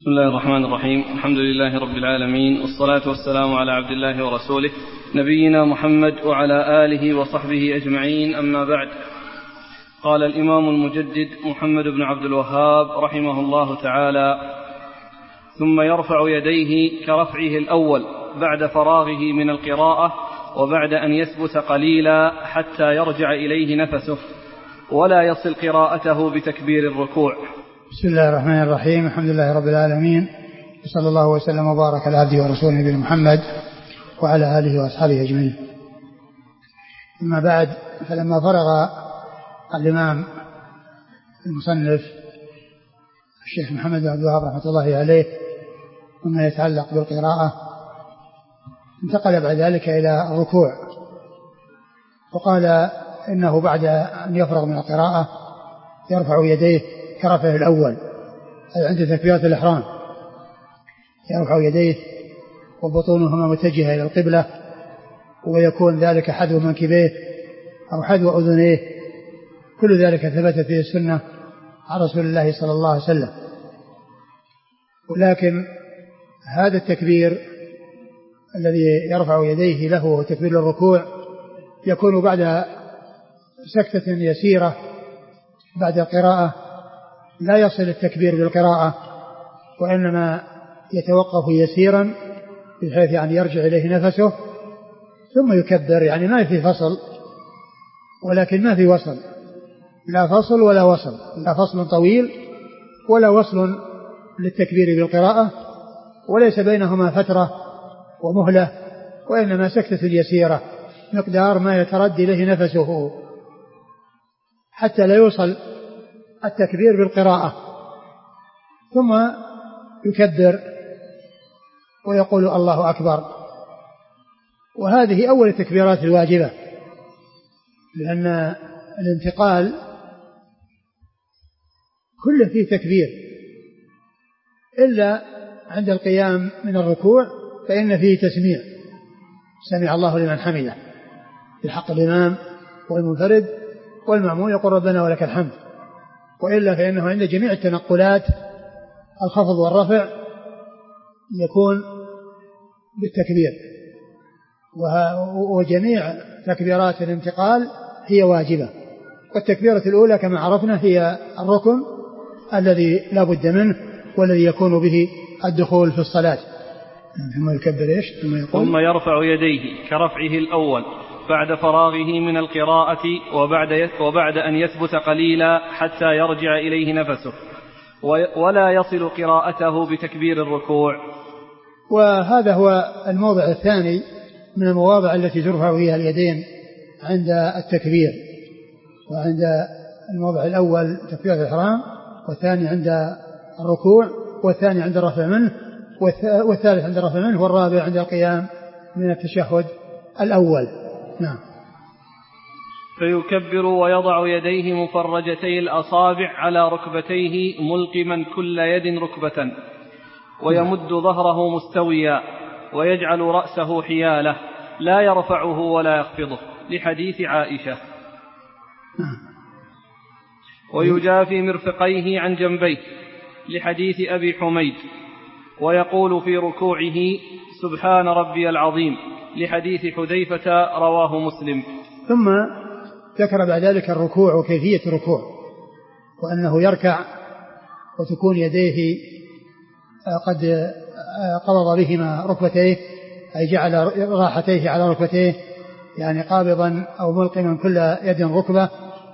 بسم الله الرحمن الرحيم. الحمد لله رب العالمين، والصلاة والسلام على عبد الله ورسوله نبينا محمد وعلى آله وصحبه أجمعين، أما بعد. قال الإمام المجدد محمد بن عبد الوهاب رحمه الله تعالى: ثم يرفع يديه كرفعه الأول بعد فراغه من القراءة وبعد أن يثبت قليلا حتى يرجع إليه نفسه، ولا يصل قراءته بتكبير الركوع. بسم الله الرحمن الرحيم. الحمد لله رب العالمين، وصلى الله وسلم وبارك على عبده ورسوله نبينا محمد وعلى آله وأصحابه أجمعين. أما بعد، فلما فرغ الإمام المصنف الشيخ محمد بن عبد الوهاب رحمة الله عليه مما يتعلق بالقراءة، انتقل بعد ذلك إلى الركوع، وقال إنه بعد أن يفرغ من القراءة يرفع يديه كرفعه الأول، أي عند تكبيرة الإحرام يرفع يديه وبطونهما متجهة إلى القبلة، ويكون ذلك حذو منكبيه أو حذو أذنيه. كل ذلك ثبت فيه السنة عن رسول الله صلى الله عليه وسلم. ولكن هذا التكبير الذي يرفع يديه له وهو تكبير الركوع يكون بعد سكتة يسيرة بعد القراءة، لا يصل التكبير بالقراءة، وإنما يتوقف يسيرا بحيث يعني يرجع إليه نفسه ثم يكبر. يعني ما في فصل، ولكن ما في وصل، لا فصل ولا وصل، لا فصل طويل ولا وصل للتكبير بالقراءة، وليس بينهما فترة ومهلة، وإنما سكتة يسيرة مقدار ما يتردي إليه نفسه حتى لا يوصل التكبير بالقراءة، ثم يكبر ويقول الله أكبر. وهذه أول التكبيرات الواجبة، لأن الانتقال كله فيه تكبير إلا عند القيام من الركوع، فإن فيه تسميع، سمع الله لمن حمده في حق الإمام والمنفرد والمأموم، يقول ربنا ولك الحمد. وإلا فإنه عند جميع التنقلات الخفض والرفع يكون بالتكبير، وجميع تكبيرات الانتقال هي واجبة. والتكبيرة الأولى كما عرفنا هي الركن الذي لا بد منه والذي يكون به الدخول في الصلاة. ثم يكبر إيش؟ ثم يرفع يديه كرفعه الأول بعد فراغه من القراءة وبعد أن يثبت قليلا حتى يرجع إليه نفسه، ولا يصل قراءته بتكبير الركوع. وهذا هو الموضع الثاني من المواضع التي ترفع فيها اليدين عند التكبير. وعند الموضع الأول تكبيرة الإحرام، والثاني عند الركوع، والثاني عند الرفع منه، والثالث عند الرفع منه، والرابع عند القيام من التشهد الأول. نعم. فيكبر ويضع يديه مفرجتي الأصابع على ركبتيه ملقما كل يد ركبة، ويمد ظهره مستويا، ويجعل رأسه حياله لا يرفعه ولا يخفضه، لحديث عائشة. ويجافي مرفقيه عن جنبيه، لحديث أبي حميد. ويقول في ركوعه سبحان ربي العظيم، لحديث حذيفة رواه مسلم. ثم ذكر بعد ذلك الركوع وكيفية الركوع، وأنه يركع وتكون يديه قد قبض بهما ركبتيه، أي جعل راحتيه على ركبتيه، يعني قابضا أو ملقما كل يد ركبة،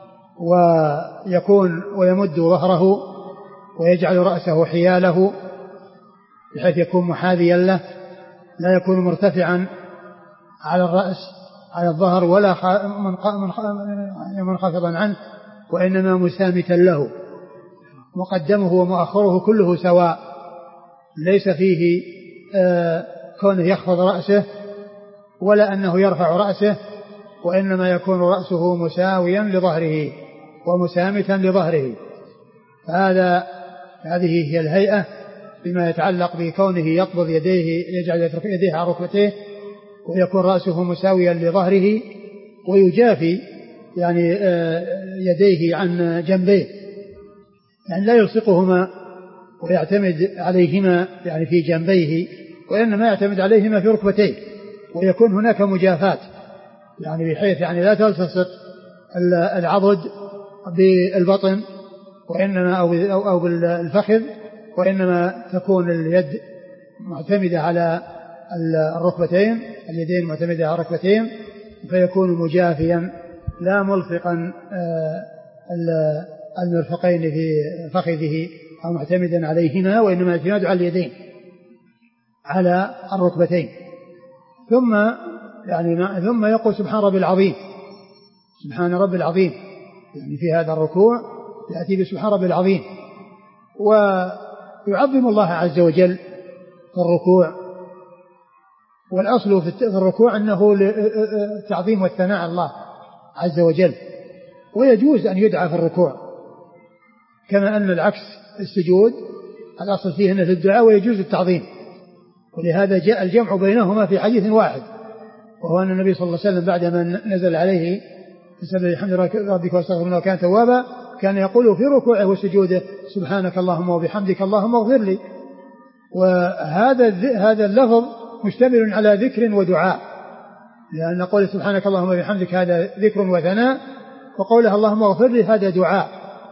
ويمد ظهره ويجعل رأسه حياله بحيث يكون محاذيا له، لا يكون مرتفعا على الرأس على الظهر ولا منخفضا عنه، وإنما مسامتا له، مقدمه ومؤخره كله سواء، ليس فيه كونه يخفض رأسه ولا أنه يرفع رأسه، وإنما يكون رأسه مساويا لظهره ومسامتا لظهره. هذه هي الهيئة بما يتعلق بكونه يقبض يديه، يجعل يديه على ركبتيه، ويكون رأسه مساويا لظهره، ويجافي يعني يديه عن جنبيه، يعني لا يلصقهما ويعتمد عليهما يعني في جنبيه، وإنما يعتمد عليهما في ركبتيه، ويكون هناك مجافاة يعني بحيث يعني لا تلتصق العضد بالبطن وإنما أو بالفخذ، وإنما تكون اليد معتمدة على الركبتين، اليدين معتمدة على الركبتين، فيكون مجافيا لا ملصقا المرفقين في فخذه أو معتمدا عليهما، وإنما اعتماد على اليدين على الركبتين. ثم يقول سبحان ربي العظيم، سبحان ربي العظيم، يعني في هذا الركوع يأتي بسبحان ربي العظيم، ويعظم الله عز وجل في الركوع. والأصل في الركوع أنه التعظيم والثناء على الله عز وجل، ويجوز أن يدعى في الركوع، كما أن العكس السجود الأصل فيه أنه الدعاء ويجوز التعظيم، ولهذا جاء الجمع بينهما في حديث واحد، وهو أن النبي صلى الله عليه وسلم بعدما نزل عليه فسبح بحمد ربك واستغفر الله وكان توابا كان يقول في ركوعه وسجوده سبحانك اللهم وبحمدك اللهم اغفر لي. وهذا اللفظ مشتمل على ذكر ودعاء، لأن قول سبحانك اللهم وبحمدك هذا ذكر وثناء، وقولها اللهم اغفر لي هذا دعاء.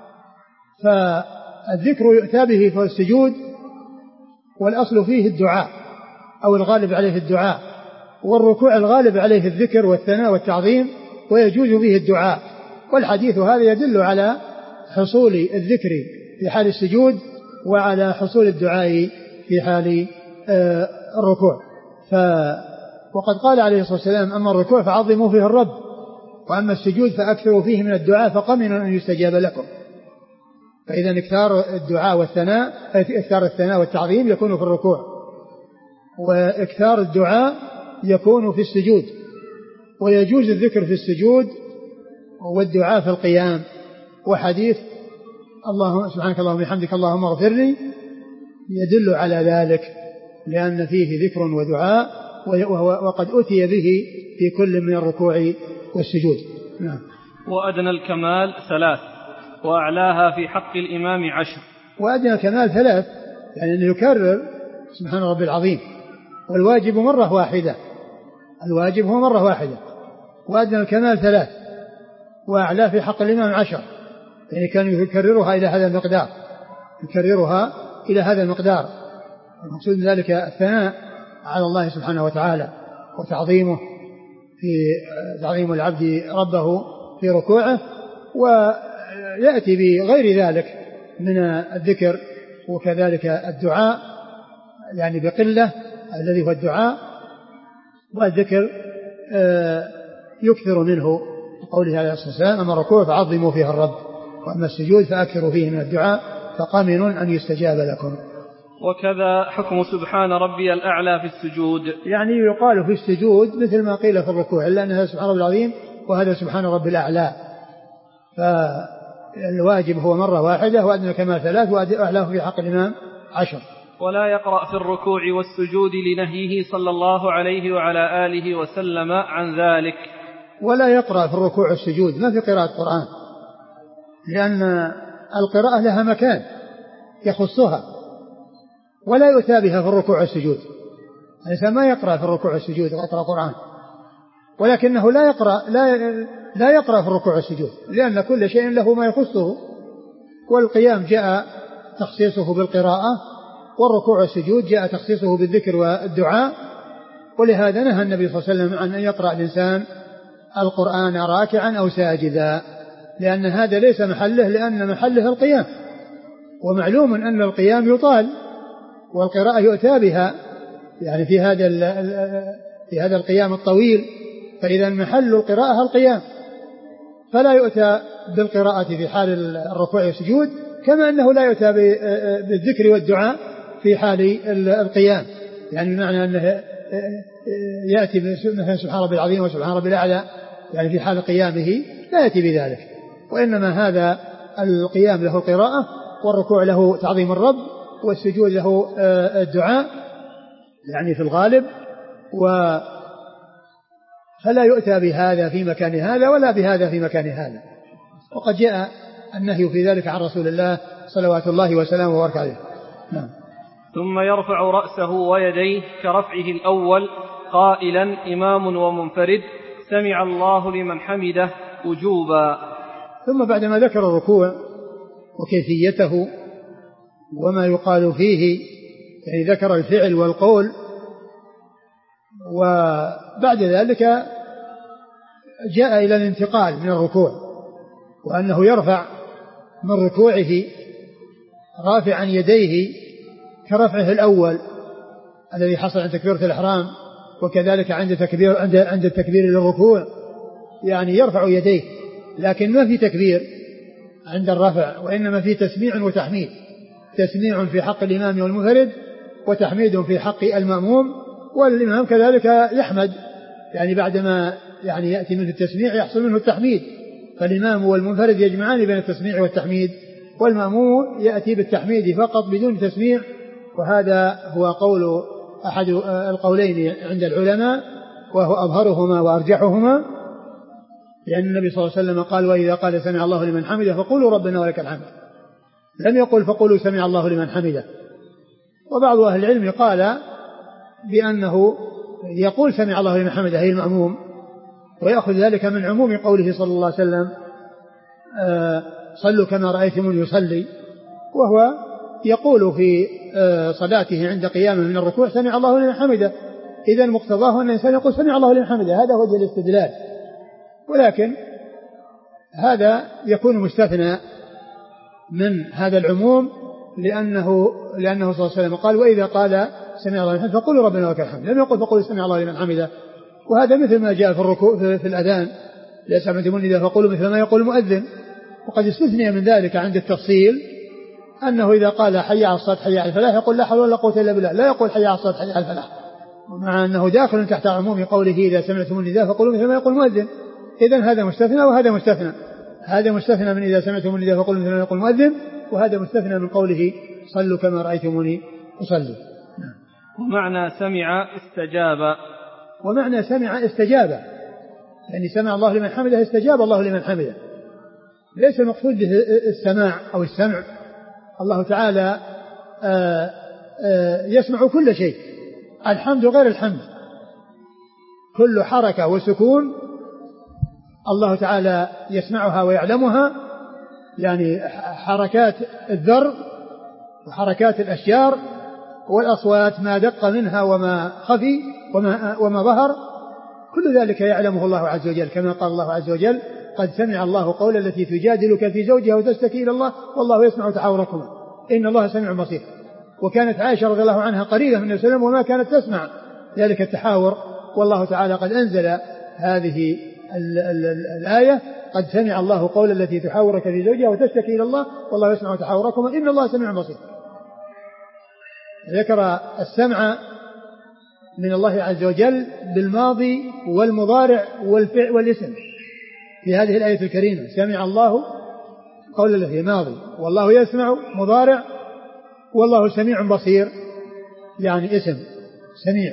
فالذكر يؤتى به في السجود، والأصل فيه الدعاء أو الغالب عليه الدعاء، والركوع الغالب عليه الذكر والثناء والتعظيم، ويجوز فيه الدعاء. والحديث هذا يدل على حصول الذكر في حال السجود وعلى حصول الدعاء في حال الركوع. وقد قال عليه الصلاة والسلام أما الركوع فعظموا فيه الرب، وأما السجود فأكثروا فيه من الدعاء فقمن أن يستجاب لكم. فإذا اكثار الدعاء والثناء، اكثار الثناء والتعظيم يكون في الركوع، واكثار الدعاء يكون في السجود، ويجوز الذكر في السجود والدعاء في القيام. وحديث اللهم سبحانك اللهم وبحمدك اللهم اغفر لي يدل على ذلك، لأن فيه ذكر ودعاء، وقد أتي به في كل من الركوع والسجود. نعم. وأدنى الكمال 3 وأعلاها في حق الإمام 10. وأدنى الكمال 3 يعني أن يكرر سبحان ربي العظيم، والواجب مرة واحدة، الواجب هو مرة واحدة. وأدنى الكمال 3 وأعلى في حق الإمام 10، يعني كان يكررها إلى هذا المقدار، يكررها إلى هذا المقدار. المقصود من ذلك الثناء على الله سبحانه وتعالى وتعظيمه في تعظيم العبد ربه في ركوعه، ويأتي بغير ذلك من الذكر وكذلك الدعاء يعني بقلة الذي هو الدعاء، والذكر يكثر منه، قوله عليه الصلاة والسلام أما الركوع فعظموا فيه الرب، وأما السجود فأكثروا فيه من الدعاء فقامن أن يستجاب لكم. وكذا حكم سبحان ربي الأعلى في السجود، يعني يقال في السجود مثل ما قيل في الركوع، إلا أن هذا سبحان ربي العظيم وهذا سبحان ربي الأعلى. فالواجب هو مرة واحدة، وأدنى الكمال 3 وأعلاه في حق الإمام 10. ولا يقرأ في الركوع والسجود لنهيه صلى الله عليه وعلى آله وسلم عن ذلك. ولا يقرأ في الركوع والسجود، ما في قراءة قرآن، لأن القراءة لها مكان يخصها، ولا يؤتى بها في الركوع والسجود. الإنسان ما يقرأ في الركوع والسجود ويقرأ قرآن، ولكنه لا يقرأ في الركوع والسجود، لأن كل شيء له ما يخصه، والقيام جاء تخصيصه بالقراءة، والركوع والسجود جاء تخصيصه بالذكر والدعاء. ولهذا نهى النبي صلى الله عليه وسلم عن أن يقرأ الإنسان القرآن راكعا أو ساجدا، لأن هذا ليس محله، لأن محله القيام، ومعلوم أن القيام يطال والقراءة يؤتى بها يعني في هذا القيام الطويل، فإذا محل القراءة القيام، فلا يؤتى بالقراءة في حال الركوع والسجود، كما أنه لا يؤتى بالذكر والدعاء في حال القيام. يعني معنى أنه يأتي مثلا سبحان ربي العظيم وسبحان ربي الأعلى يعني في حال قيامه لا يأتي بذلك، وإنما هذا القيام له القراءة، والركوع له تعظيم الرب، والسجود له الدعاء يعني في الغالب، فلا يؤتى بهذا في مكان هذا ولا بهذا في مكان هذا. وقد جاء النهي في ذلك عن رسول الله صلوات الله وسلامه وبركاته عليه. نعم. ثم يرفع رأسه ويديه كرفعه الأول قائلا إمام ومنفرد سمع الله لمن حمده وجوبا. ثم بعدما ذكر الركوع وكيفيته وما يقال فيه، يعني ذكر الفعل والقول، وبعد ذلك جاء إلى الانتقال من الركوع، وأنه يرفع من ركوعه رافعا يديه كرفعه الأول الذي حصل عند تكبيرة الإحرام، وكذلك عند التكبير للركوع، يعني يرفع يديه، لكن ما في تكبير عند الرفع، وإنما في تسميع وتحميد، تسميع في حق الإمام والمنفرد، وتحميد في حق المأموم، والإمام كذلك يحمد، يعني بعدما يعني يأتي منه التسميع يحصل منه التحميد، فالإمام والمنفرد يجمعان بين التسميع والتحميد، والمأموم يأتي بالتحميد فقط بدون تسميع. وهذا هو قول أحد القولين عند العلماء، وهو أظهرهما وأرجحهما، لأن النبي صلى الله عليه وسلم قال وإذا قال سمع الله لمن حمده فقولوا ربنا ولك الحمد، لم يقل فقولوا سمع الله لمن حمده. وبعض أهل العلم قال بأنه يقول سمع الله لمن حمده هي المأموم، ويأخذ ذلك من عموم قوله صلى الله عليه وسلم صلوا كما رأيتموني يصلي، وهو يقول في صلاته عند قيامه من الركوع سمع الله لمن حمده، إذا مقتضاه أن الإنسان يقول سمع الله لمن حمده، هذا وجه الاستدلال. ولكن هذا يكون مستثنى من هذا العموم، لأنه صلى الله عليه وسلم قال وإذا قال سمع الله لمن حمده فقولوا ربنا ولك الحمد، لم يقل فقولوا سمع الله لمن حمده. وهذا مثل ما جاء في الركوع في الأذان لا سمعتم النداء فقولوا مثل ما يقول المؤذن. وقد استثني من ذلك عند التفصيل أنه إذا قال حي على الصلاة حي على الفلاح يقول لا حول ولا قوة إلا بالله، لا يقول حي على الصلاة حي على الفلاح، ومع أنه داخل تحت عموم قوله إذا سمعتم النداء فقولوا مثل ما يقول المؤذن. إذن هذا مستثنى وهذا مستثنى، هذا مستثنى من إذا سمعتم النداء فقولوا مثل ما يقول المؤذن، وهذا مستثنى من قوله صلوا كما رأيتموني أصلي. ومعنى سمع استجاب، ومعنى سمع استجاب، يعني سمع الله لمن حمده استجاب الله لمن حمده، ليس المقصود به السماع أو السمع. الله تعالى يسمع كل شيء، الحمد غير الحمد، كل حركة وسكون الله تعالى يسمعها ويعلمها، يعني حركات الذر وحركات الأشجار والأصوات ما دق منها وما خفي وما ظهر، كل ذلك يعلمه الله عز وجل، كما قال الله عز وجل قد سمع الله قول التي تجادلك في زوجها وتشتكي إلى الله والله يسمع تحاوركما إن الله سميع بصير. وكانت عائشة رضي الله عنها قريبة من النبي صلى الله عليه وسلم وما كانت تسمع ذلك التحاور، والله تعالى قد أنزل هذه الآية قد سمع الله قول التي تحاورك في زوجها وتشتكي إلى الله والله يسمع تحاوركما إن الله سميع بصير. ذكر السمع من الله عز وجل بالماضي والمضارع والفعل والاسم في هذه الآية الكريمة، سمع الله قول الذي ماضي، والله يسمع مضارع، والله سميع بصير يعني اسم سميع.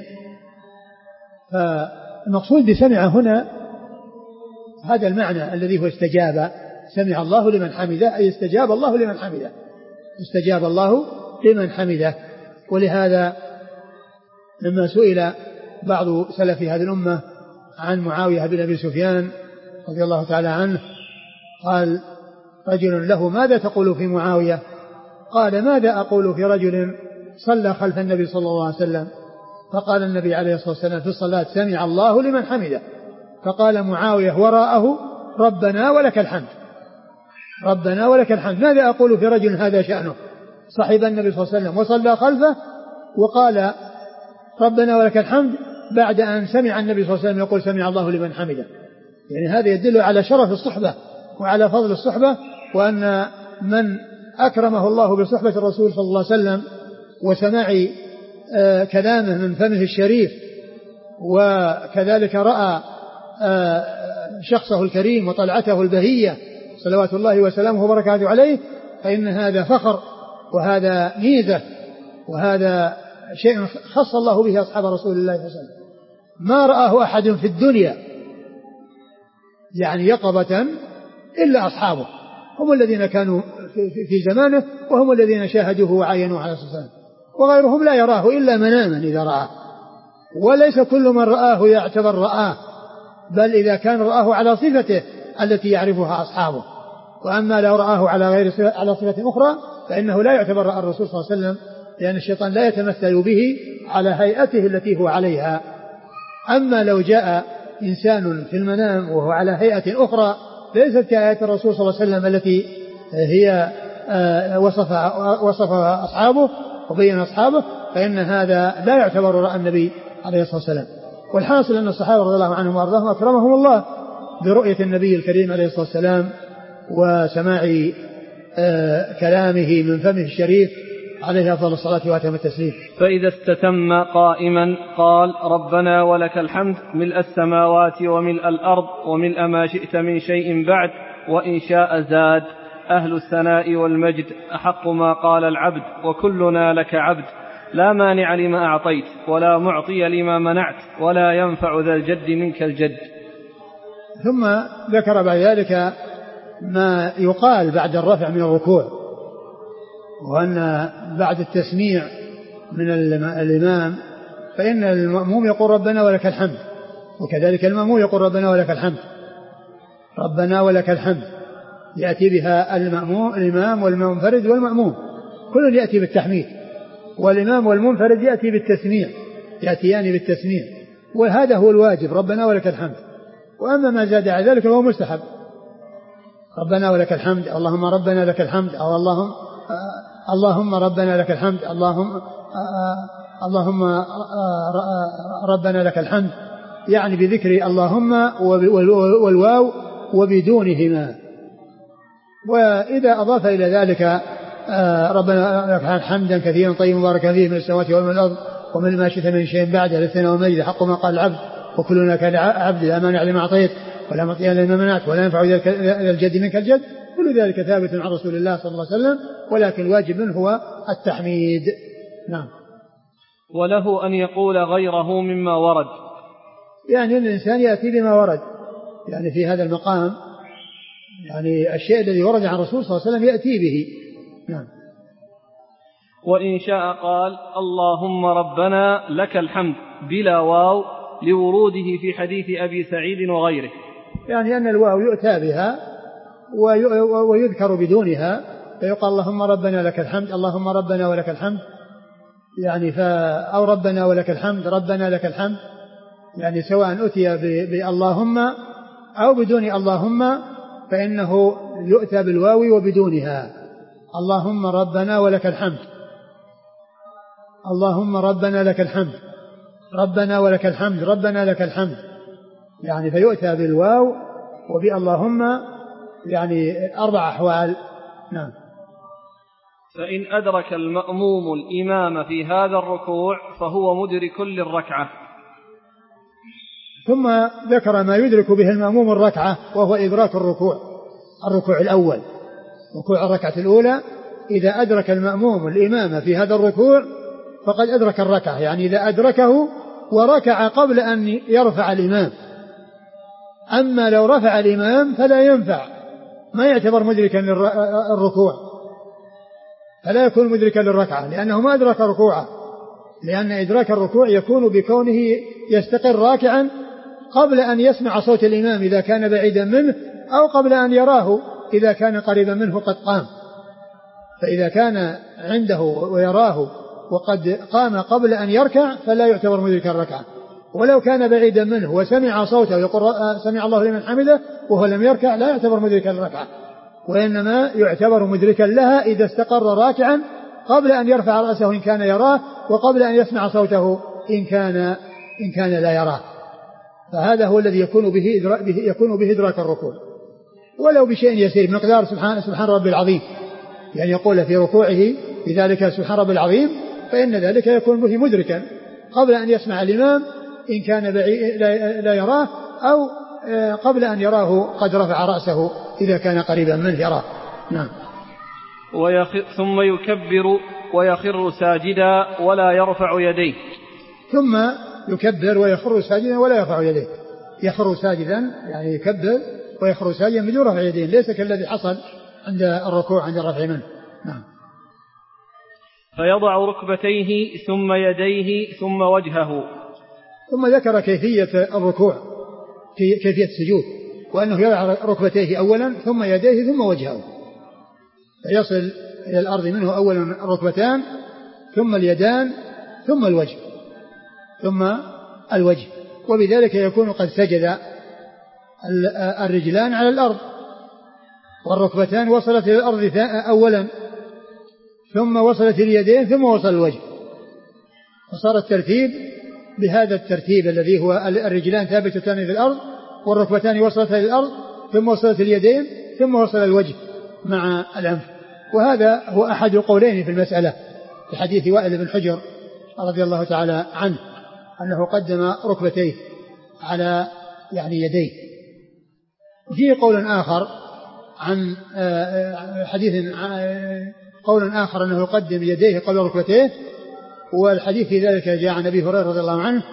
فالمقصود بسمع هنا هذا المعنى الذي هو استجاب، سمع الله لمن حمده أي استجاب الله لمن حمده، استجاب الله لمن حمده. ولهذا لما سئل بعض سلف هذه الأمة عن معاوية بن أبي سفيان رضي الله تعالى عنه، قال رجل له ماذا تقول في معاوية؟ قال ماذا أقول في رجل صلى خلف النبي صلى الله عليه وسلم، فقال النبي عليه الصلاة والسلام في الصلاة سمع الله لمن حمده، فقال معاوية وراءه ربنا ولك الحمد، ربنا ولك الحمد. ماذا أقول في رجل هذا شأنه صحب النبي صلى الله عليه وسلم وصلى خلفه وقال ربنا ولك الحمد بعد أن سمع النبي صلى الله عليه وسلم يقول سمع الله لمن حمده؟ يعني هذا يدل على شرف الصحبة وعلى فضل الصحبة، وأن من أكرمه الله بصحبة الرسول صلى الله عليه وسلم وسماع كلامه من فمه الشريف، وكذلك رأى شخصه الكريم وطلعته البهية صلوات الله وسلامه وبركاته عليه، فإن هذا فخر وهذا ميزة وهذا شيء خص الله به أصحاب رسول الله صلى الله عليه وسلم، ما رآه أحد في الدنيا يعني يقظة إلا أصحابه، هم الذين كانوا في زمانه وهم الذين شاهدوه وعاينوه عليه الصلاة والسلام، وغيرهم لا يراه إلا مناما إذا رآه، وليس كل من رآه يعتبر رآه، بل إذا كان رآه على صفته التي يعرفها أصحابه. وأما لو رآه على صفة أخرى فإنه لا يعتبر رأى الرسول صلى الله عليه وسلم، لأن الشيطان لا يتمثل به على هيئته التي هو عليها. أما لو جاء إنسان في المنام وهو على هيئة أخرى ليست كهيئة الرسول صلى الله عليه وسلم التي هي وصفها أصحابه وبين أصحابه، فإن هذا لا يعتبر رأى النبي عليه الصلاة والسلام. والحاصل أن الصحابة رضي الله عنهم وأرضاهم أكرمهم الله برؤية النبي الكريم عليه الصلاة والسلام وسماع كلامه من فمه الشريف عليه أفضل الصلاة وأتم التسليم. فإذا استتم قائما قال: ربنا ولك الحمد ملء السماوات وملء الأرض وملء ما شئت من شيء بعد، وإن شاء زاد. أهل الثناء والمجد أحق ما قال العبد، وكلنا لك عبد، لا مانع لما أعطيت ولا معطي لما منعت ولا ينفع ذا الجد منك الجد. ثم ذكر بعد ذلك ما يقال بعد الرفع من الركوع، وأن بعد التسميع من الإمام فإن المأموم يقول ربنا ولك الحمد، وكذلك المأموم يقول ربنا ولك الحمد، ربنا ولك الحمد، يأتي بها الإمام والمنفرد والمأموم، كل يأتي بالتحميد، والإمام والمنفرد يأتي بالتسميع، يأتيان بالتسميع، وهذا هو الواجب، ربنا ولك الحمد. وأما ما زاد على ذلك فهو مستحب، ربنا ولك الحمد، اللهم ربنا لك الحمد، أو اللهم ربنا لك الحمد، اللهم ربنا لك الحمد، يعني بذكر اللهم والواو وبدونهما. وإذا أضاف إلى ذلك ربنا لك حمدا كثيرا طيبا مباركا فيه من السماوات ومن الأرض ومن ما شئت من شيء بعد، الاثنين والمجد حق ما قال العبد، وكلنا كان عبد، لا مانع لما أعطيت ولا معطي لما منعت ولا ينفع ذا الجد منك الجد. كل ذلك ثابت عن رسول الله صلى الله عليه وسلم، ولكن الواجب منه هو التحميد. نعم. وله أن يقول غيره مما ورد، يعني الإنسان يأتي بما ورد، يعني في هذا المقام يعني الشيء الذي ورد عن الرسول صلى الله عليه وسلم يأتي به. نعم. وإن شاء قال اللهم ربنا لك الحمد بلا واو لوروده في حديث أبي سعيد وغيره، يعني أن الواو يؤتى بها ويذكر بدونها، فيقال اللهم ربنا لك الحمد، اللهم ربنا ولك الحمد، يعني أو ربنا ولك الحمد، ربنا لك الحمد، يعني سواء أتي باللهم أو بدون اللهم فإنه يؤتى بالواو وبدونها. اللهم ربنا ولك الحمد، اللهم ربنا لك الحمد، ربنا ولك الحمد، ربنا لك الحمد، يعني فيؤتى بالواو وباللهم، يعني 4 أحوال. نعم. فإن أدرك المأموم الإمام في هذا الركوع فهو مدرك للركعة. ثم ذكر ما يدرك به المأموم الركعة، وهو إدراك الركوع الأول، ركوع الركعة الأولى. إذا أدرك المأموم الإمام في هذا الركوع فقد أدرك الركعة، يعني إذا أدركه وركع قبل أن يرفع الإمام. أما لو رفع الإمام فلا ينفع، ما يعتبر مدركا للركوع، فلا يكون مدركا للركعة، لأنه ما أدرك ركوعه، لأن إدراك الركوع يكون بكونه يستقر راكعا قبل أن يسمع صوت الإمام إذا كان بعيدا منه، أو قبل أن يراه إذا كان قريبا منه قد قام. فإذا كان عنده ويراه وقد قام قبل أن يركع فلا يعتبر مدركا الركعة. ولو كان بعيدا منه وسمع صوته يقول سمع الله لمن حمده وهو لم يركع لا يعتبر مدركا الركعة، وإنما يعتبر مدركا لها إذا استقر راكعا قبل أن يرفع رأسه إن كان يراه، وقبل أن يسمع صوته إن كان لا يراه. فهذا هو الذي يكون به إدراك الركوع، ولو بشيء يسير مقدار سبحان ربي العظيم، يعني يقول في ركوعه بذلك سبحان ربي العظيم، فإن ذلك يكون به مدركا قبل أن يسمع الإمام إن كان لا يراه، أو قبل أن يراه قد رفع رأسه إذا كان قريبا منه يراه. نعم. ثم يكبر ويخر ساجدا ولا يرفع يديه. ثم يكبر ويخر ساجدا ولا يرفع يديه، يخر ساجدا يعني يكبر ويخر ساجدا بدون رفع يديه، ليس كالذي حصل عند الركوع عند الرفع منه. نعم. فيضع ركبتيه ثم يديه ثم وجهه. ثم ذكر كيفية الركوع في كيفية السجود، وأنه يضع ركبتيه أولا ثم يديه ثم وجهه، فيصل إلى الأرض منه أولا الركبتان ثم اليدان ثم الوجه وبذلك يكون قد سجد الرجلان على الأرض والركبتان وصلت إلى الأرض أولا ثم وصلت اليدين ثم وصل الوجه، وصار الترتيب بهذا الترتيب الذي هو الرجلان ثابتتان في الأرض والركبتان وصلت إلى الأرض ثم وصلت اليدين ثم وصل الوجه مع الأنف. وهذا هو أحد القولين في المسألة في حديث وائل بن حجر رضي الله تعالى عنه أنه قدم ركبتيه على يديه. وفيه قول آخر عن حديث قول آخر أنه يقدم يديه قبل ركبتيه، والحديث في ذلك جاء عن أبي هريرة رضي الله عنه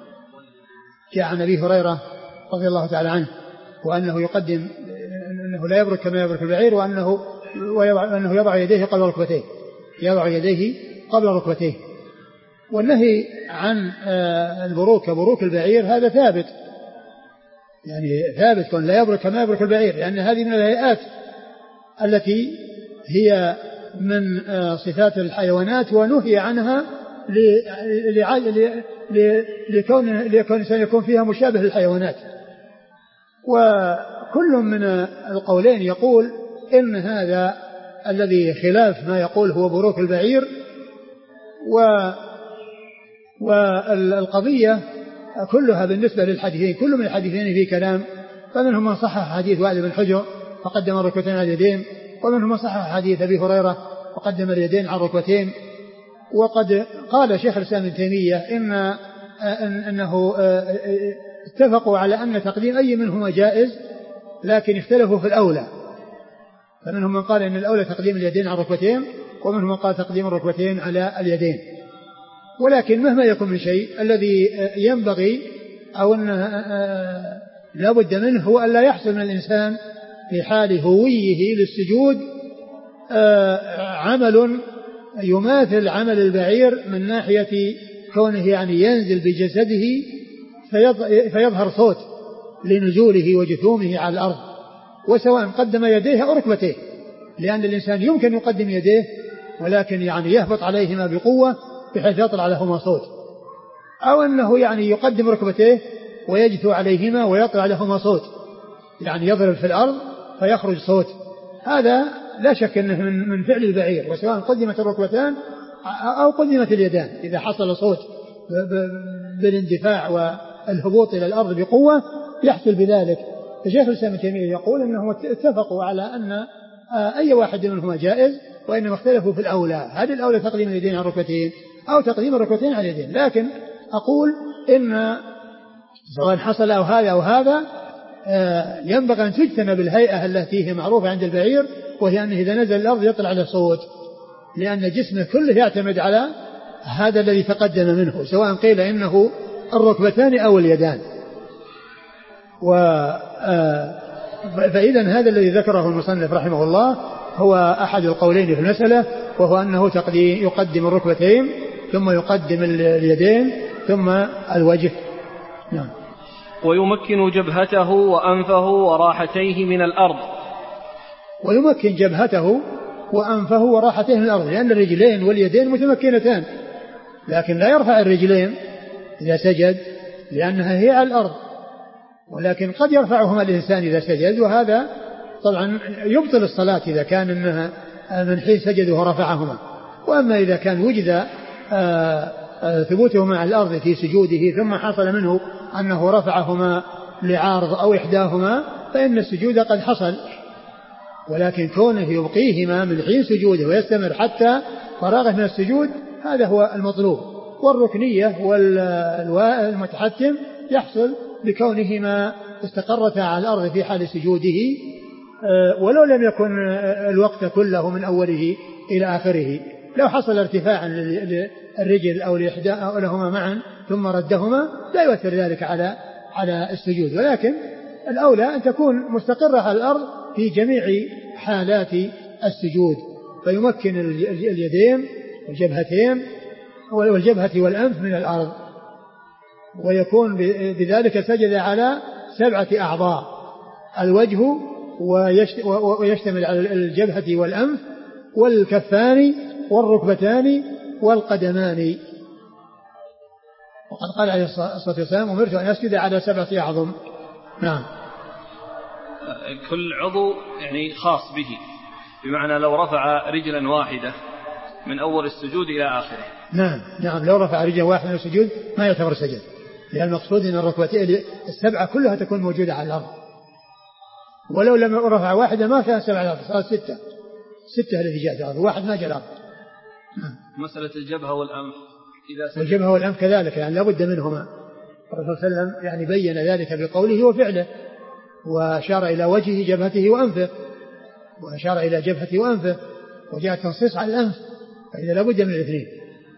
رضي الله تعالى عنه وأنه يقدم أنه لا يبرك كما يبرك البعير وأنه يضع يديه قبل ركبتيه والنهي عن البروك كبروك البعير هذا ثابت، ثابت كون لا يبرك كما يبرك البعير، لأن هذه من الهيئات التي هي من صفات الحيوانات ونهي عنها لكون الإنسان يكون فيها مشابه للحيوانات. وكل من القولين يقول إن هذا الذي خلاف ما يقول هو بروك البعير، والقضية كلها بالنسبة للحديثين كل من الحديثين فيه كلام، فمنهم من صحح حديث وائل بن حجر فقدم الركبتين على اليدين، ومنهم من صحح حديث أبي هريرة وقدم اليدين على الركبتين. وقد قال شيخ الإسلام ابن تيمية إنه اتفقوا على أن تقديم أي منهما جائز، لكن اختلفوا في الأولى، فمنهم من قال إن الأولى تقديم اليدين على الركبتين، ومنهم من قال تقديم الركبتين على اليدين. ولكن مهما يكون من شيء الذي ينبغي أو أن لا بد منه هو أن لا يحصل من الإنسان في حال هويه للسجود عمل يماثل عمل البعير من ناحية كونه ينزل بجسده فيظهر صوت لنزوله وجثومه على الأرض، وسواء قدم يديه أو ركبتيه، لأن الإنسان يمكن يقدم يديه ولكن يهبط عليهما بقوة بحيث يطلع لهما صوت، أو أنه يقدم ركبتيه ويجثو عليهما ويطلع لهما صوت، يضرب في الأرض فيخرج صوت. هذا لا شك أنه من فعل البعير، وسواء قدمت الركبتان أو قدمت اليدان إذا حصل صوت بالاندفاع والهبوط إلى الأرض بقوة يحصل بذلك. فشيخ الإسلام ابن تيمية يقول أنهم اتفقوا على أن أي واحد منهما جائز، وإنما اختلفوا في الأولى، هل الأولى تقديم اليدين على الركبتين أو تقديم الركبتين على اليدين. لكن أقول إن سواء حصل أو هذا ينبغي أن تجتنب الهيئة التي هي معروفة عند البعير، وهي أنه إذا نزل الأرض يطلع له صوت، لأن جسمه كله يعتمد على هذا الذي تقدم منه، سواء قيل إنه الركبتان أو اليدان. فإذا هذا الذي ذكره المصنف رحمه الله هو أحد القولين في المسألة، وهو أنه يقدم الركبتين ثم يقدم اليدين ثم الوجه. نعم. ويمكن جبهته وأنفه وراحتيه من الأرض. ويمكن جبهته وأنفه وراحتيه من الأرض، لأن الرجلين واليدين متمكنتان، لكن لا يرفع الرجلين إذا سجد لأنها هي على الأرض، ولكن قد يرفعهما الإنسان إذا سجد، وهذا طبعا يبطل الصلاة إذا كان إنها من حين سجد ورفعهما. وأما إذا كان وجد ثبوتهما على الأرض في سجوده ثم حصل منه أنه رفعهما لعارض أو إحداهما فإن السجود قد حصل، ولكن كونه يبقيهما من حين سجوده ويستمر حتى فراغه من السجود هذا هو المطلوب. والركنية والمتحتم يحصل بكونهما استقرتا على الأرض في حال سجوده، ولو لم يكن الوقت كله من أوله إلى آخره. لو حصل ارتفاعا للرجل أو لهما معا ثم ردهما لا يؤثر ذلك على السجود، ولكن الأولى أن تكون مستقرة على الأرض في جميع حالات السجود، فيمكن اليدين والجبهتين والجبهة والأنف من الأرض، ويكون بذلك سجد على 7 أعضاء: الوجه، ويشتمل على الجبهة والأنف والكفان والركبتان والقدمان. وقد قال عليه الصلاة والسلام: أمرت أن أسجد على 7 أعظم. نعم. كل عضو يعني خاص به، بمعنى لو رفع رجلا واحدة من أول السجود إلى آخره. نعم لو رفع رجلا واحدة من السجود ما يعتبر سجد، لأن المقصود أن الركبتين 7 كلها تكون موجودة على الأرض، ولو لم رفع واحدة ما كان 7 صارت 6 الذي جاءت الأرض، واحد ما جاء الأرض. مسألة الجبهة والأنف والجبهة والأنف كذلك يعني لابد منهما. الرسول صلى الله عليه وسلم يعني بين ذلك بقوله وفعله، وأشار إلى وجهه جبهته وأنفه، وأشار إلى جبهته وأنفه، وجاء تنصيص على الأنف، فإذا لابد من الاثنين.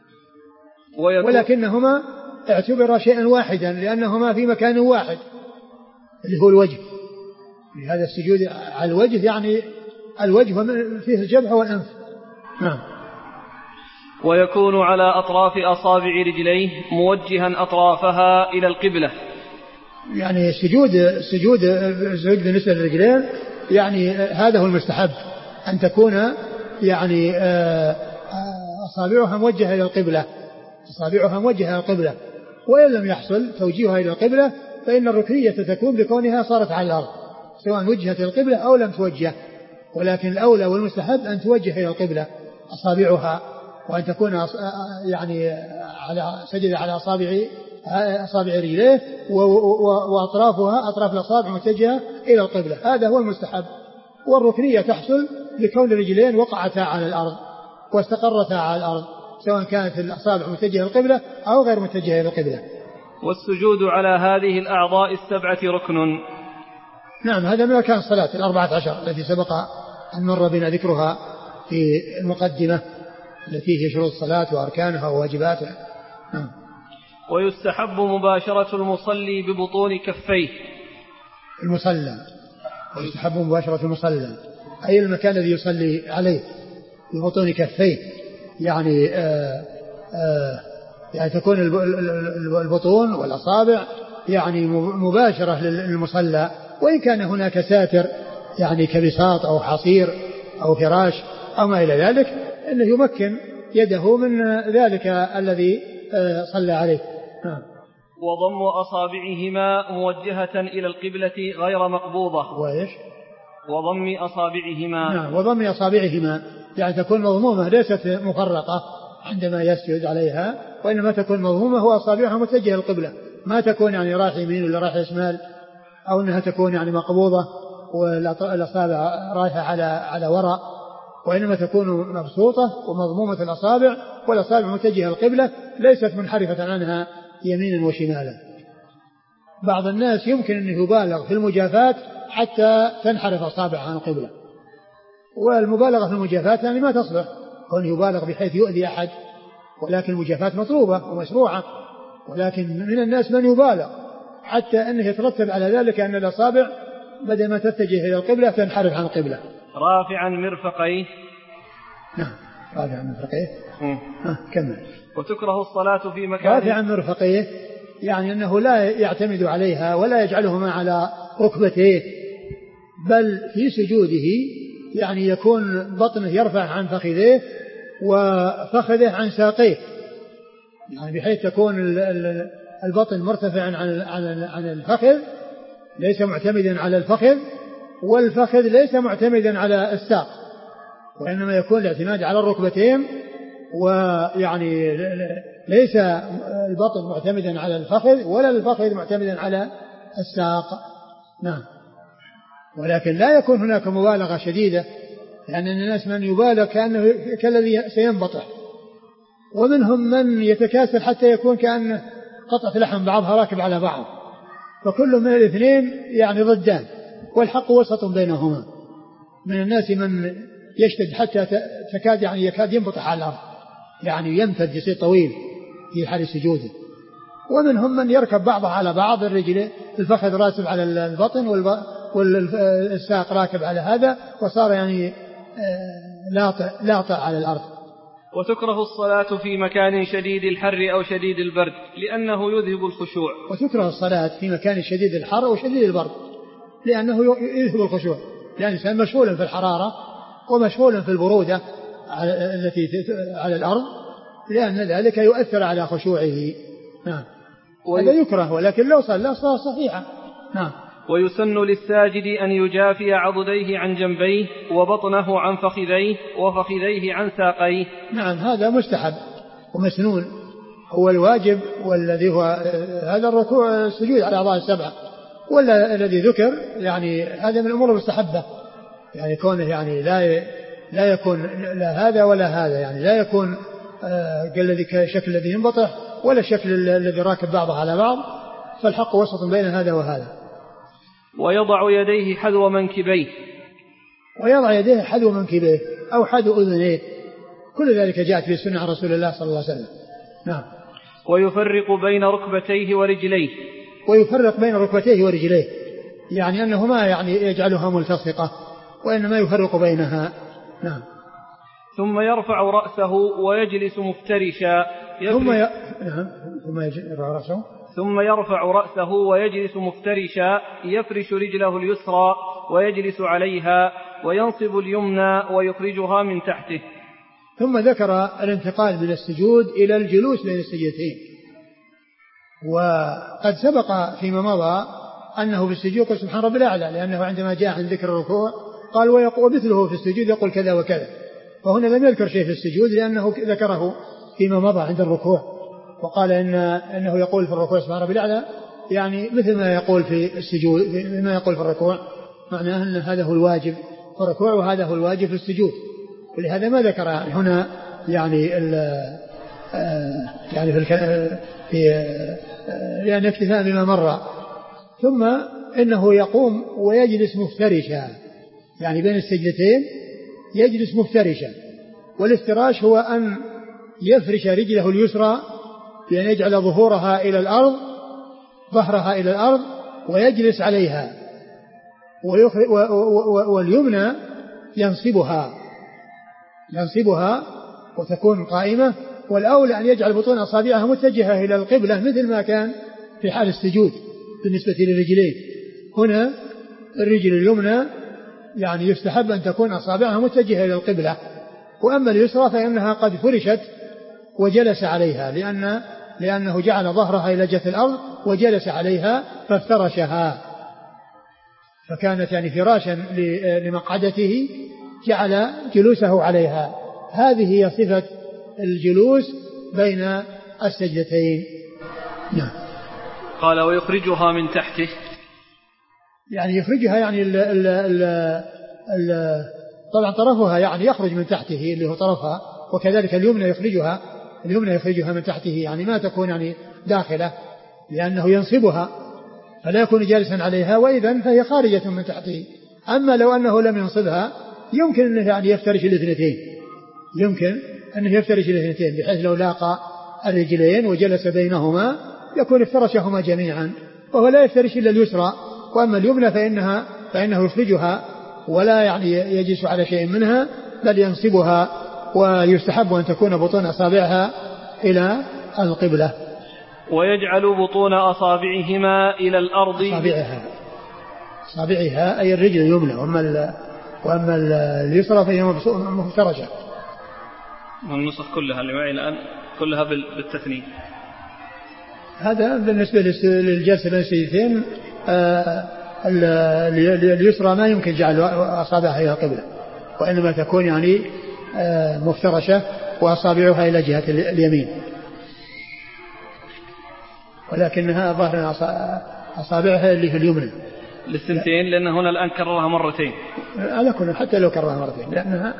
ولكنهما اعتبر شيئا واحدا لأنهما في مكان واحد اللي هو الوجه. لهذا السجود على الوجه يعني الوجه فيه الجبهة والأنف. نعم. ويكون على أطراف أصابع رجليه موجها أطرافها إلى القبلة. يعني السجود بالنسبة للرجلين يعني هذا هو المستحب، أن تكون يعني أصابعها موجهة إلى القبلة، أصابعها موجهة إلى القبلة. وإن لم يحصل توجيهها إلى القبلة فإن الركنية تكون بكونها صارت على الأرض، سواء وجهت إلى القبلة أو لم توجه، ولكن الأولى والمستحب أن توجه إلى القبلة أصابعها، وأن تكون يعني على سجد على أصابع رجليه، وأطرافها أطراف الأصابع متجهة إلى القبلة، هذا هو المستحب. والركنية تحصل لكون الرجلين وقعتا على الأرض واستقرتا على الأرض، سواء كانت الأصابع متجهة إلى القبلة أو غير متجهة إلى القبلة. والسجود على هذه الأعضاء 7 ركن. نعم، هذا من أركان الصلاة 14 التي سبق أن مر بنا ذكرها في المقدمة التي هي شروط الصلاة وأركانها وواجباتها. ويستحب مباشرة المصلي ببطون كفيه. المصلى، ويستحب مباشرة المصلى أي المكان الذي يصلي عليه ببطون كفيه، يعني يعني تكون البطون والأصابع يعني مباشرة للمصلى، وإن كان هناك ساتر يعني كبساط أو حصير أو فراش أو ما إلى ذلك، إنه يمكن يده من ذلك الذي صلى عليه. وضم أصابعهما موجهة إلى القبلة غير مقبوضة. وإيش؟ وضم أصابعهما. نعم، وضم أصابعهما يعني تكون مضمومة ليست مفرقة عندما يسجد عليها، وإنما تكون مضمومة وأصابعها متجهة القبلة، ما تكون يعني رايح يمين ولا رايح شمال، أو أنها تكون يعني مقبوضة والأصابع رايحة على وراء، وإنما تكون مبسوطة ومضمومة الأصابع، والأصابع متجهة القبلة ليست منحرفة عنها يمينا وشمالا. بعض الناس يمكن أن يبالغ في المجافات حتى تنحرف أصابع عن القبلة، والمبالغة في المجافات يعني ما تصلح كون يبالغ بحيث يؤذي أحد، ولكن المجافات مطلوبة ومشروعة. ولكن من الناس من يبالغ حتى أنه يترتب على ذلك أن الأصابع بدل ما تتجه إلى القبلة تنحرف عن القبلة. رافعا مرفقيه. نعم، رافعا مرفقيه. كمل. وتكره الصلاة في مكان. رافعا مرفقيه يعني أنه لا يعتمد عليها ولا يجعلهما على ركبتيه، بل في سجوده يعني يكون بطنه يرفع عن فخذيه وفخذه عن ساقيه، يعني بحيث تكون البطن مرتفعا عن الفخذ ليس معتمدا على الفخذ، والفخذ ليس معتمدا على الساق، وإنما يكون الاعتماد على الركبتين، ويعني ليس البطن معتمدا على الفخذ ولا الفخذ معتمدا على الساق. نعم. ولكن لا يكون هناك مبالغة شديدة، لأن الناس من يبالغ كأنه كالذي سينبطح، ومنهم من يتكاسل حتى يكون كأنه قطعة لحم بعضها راكب على بعض، فكل من الاثنين يعني ضدان، والحق وسط بينهما. من الناس من يشتد حتى تكاد يعني يكاد ينبطح على الأرض، يعني يمتد يصير طويل في حال سجوده، ومنهم من يركب بعضها على بعض، الرجل الفخذ راسب على البطن والساق راكب على هذا، وصار يعني لاطع على الأرض. وتكره الصلاة في مكان شديد الحر أو شديد البرد لأنه يذهب الخشوع. وتكره الصلاة في مكان شديد الحر أو شديد البرد لأنه يذهب الخشوع، لأن الإنسان مشغول في الحرارة ومشغول في البرودة التي على الأرض، لأن ذلك يؤثر على خشوعه. نعم. هذا يكره، ولكن لو صلى صلاة صحيحة. نعم. ويسن للساجد أن يجافي عضديه عن جنبيه وبطنه عن فخذيه وفخذيه عن ساقيه. نعم، هذا مستحب ومسنون. هو الواجب والذي هو هذا الركوع السجود على أعضاء السبعة، ولا الذي ذكر يعني هذا من الأمور المستحبة، يعني كونه يعني لا يكون لا هذا ولا هذا، يعني لا يكون كالشكل الذي ينبطح ولا الشكل الذي راكب بعضه على بعض، فالحق وسط بين هذا وهذا. ويضع يديه حذو منكبيه، ويضع يديه حذو منكبيه أو حذو أذنيه، كل ذلك جاءت في السنة عن رسول الله صلى الله عليه وسلم. نعم. ويفرق بين ركبتيه ورجليه، ويفرق بين ركبتيه ورجليه، يعني أنه ما يعني يجعلها ملتصقة، وإنما يفرق بينها. نعم. ثم يرفع رأسه ويجلس مفترشا. ثم يرفع رأسه ويجلس مفترشا يفرش رجله اليسرى ويجلس عليها وينصب اليمنى ويخرجها من تحته. ثم ذكر الانتقال من السجود إلى الجلوس بين السجدتين. وقد سبق فيما مضى أنه في السجود قال سبحان ربي الأعلى، لأنه عندما جاء عن ذكر الركوع قال ومثله في السجود يقول كذا وكذا، وهنا لم يذكر شيء في السجود لأنه ذكره فيما مضى عند الركوع، وقال إنه يقول في الركوع سبحان ربي الأعلى، يعني مثل ما يقول في السجود ما يقول في الركوع، معناه أن هذا هو الواجب في الركوع وهذا هو الواجب في السجود، ولهذا ما ذكر هنا يعني يعني اكتفاء بما مر. ثم إنه يقوم ويجلس مفترشا، يعني بين السجدتين يجلس مفترشا، والافتراش هو أن يفرش رجله اليسرى بأن يجعل ظهورها إلى الأرض، ظهرها إلى الأرض، ويجلس عليها، واليمنى ينصبها وتكون قائمة، والأولى أن يجعل بطون أصابعها متجهة إلى القبلة مثل ما كان في حال السجود بالنسبة للرجلين. هنا الرجل اليمنى يعني يستحب أن تكون أصابعها متجهة إلى القبلة، وأما اليسرى فإنها قد فرشت وجلس عليها، لأنه جعل ظهرها إلى جهة الأرض وجلس عليها فافترشها، فكانت يعني فراشا لمقعدته جعل جلوسه عليها. هذه هي صفة الجلوس بين السجدتين. نعم. قال ويخرجها من تحته، يعني يخرجها يعني طبعا طرفها يعني يخرج من تحته اللي هو طرفها، وكذلك اليمنى يخرجها من تحته، يعني ما تكون يعني داخلة، لأنه ينصبها فلا يكون جالسا عليها، وإذن فهي خارجة من تحته. أما لو أنه لم ينصبها يمكن أنه يعني يفترش الاثنتين، بحيث لو لاقى الرجلين وجلس بينهما يكون افترشهما جميعا، وهو لا يفترش إلا اليسرى، وأما اليمنى فإنه يخرجها ولا يعني يجلس على شيء منها، بل ينصبها، ويستحب أن تكون بطون أصابعها إلى القبلة. ويجعل بطون أصابعهما إلى الأرض، أصابعها أي الرجل اليمنى، وأما اليسرى فهي مفترشة. النسخ كلها اللي معي الآن كلها بالتثنية. هذا بالنسبة للجلسة بين السجدتين. اليسرى ما يمكن جعل أصابعها إلى القبلة، وإنما تكون يعني مفترشة وأصابعها إلى جهة اليمين، ولكنها ظاهر أصابعها اللي في اليمنى للثنتين، لأن هنا الآن كررها مرتين. على كل حتى لو كررها مرتين،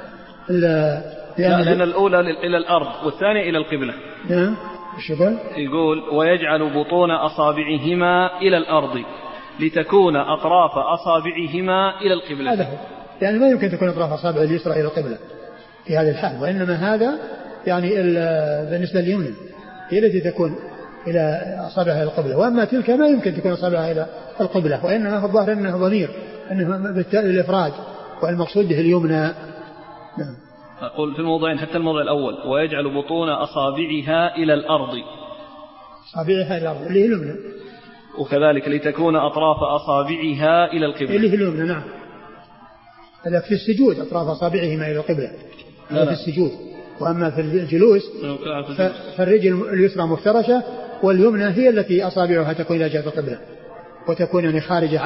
لأن الأولى إلى الأرض والثانية إلى القبلة. نعم. يقول ويجعل بطون أصابعهما إلى الأرض لتكون أطراف أصابعهما إلى القبلة. هذا هو، يعني ما يمكن تكون أطراف أصابع اليسرى إلى القبلة في هذا الحال، وإنما هذا يعني بالنسبة لليمنى هي التي تكون إلى أصابعها إلى القبلة، وأما تلك ما يمكن تكون أصابعها إلى القبلة، وإنما في الظاهر أنه ضمير أنه بالإفراد والمقصود به اليمنى. نعم. أقول في الموضعين حتى الموضع الأول ويجعل بطون أصابعها إلى الأرض، أصابعها إلى الأرض اللي هي اليمنى، وكذلك لتكون أطراف أصابعها إلى القبلة اللي هي اليمنى. نعم. هذا في السجود أطراف أصابعهما إلى القبلة في السجود. وأما في الجلوس فالرجل اليسرى مفترشة واليمنى هي التي أصابعها تكون إلى جهة القبلة وتكون يعني خارجة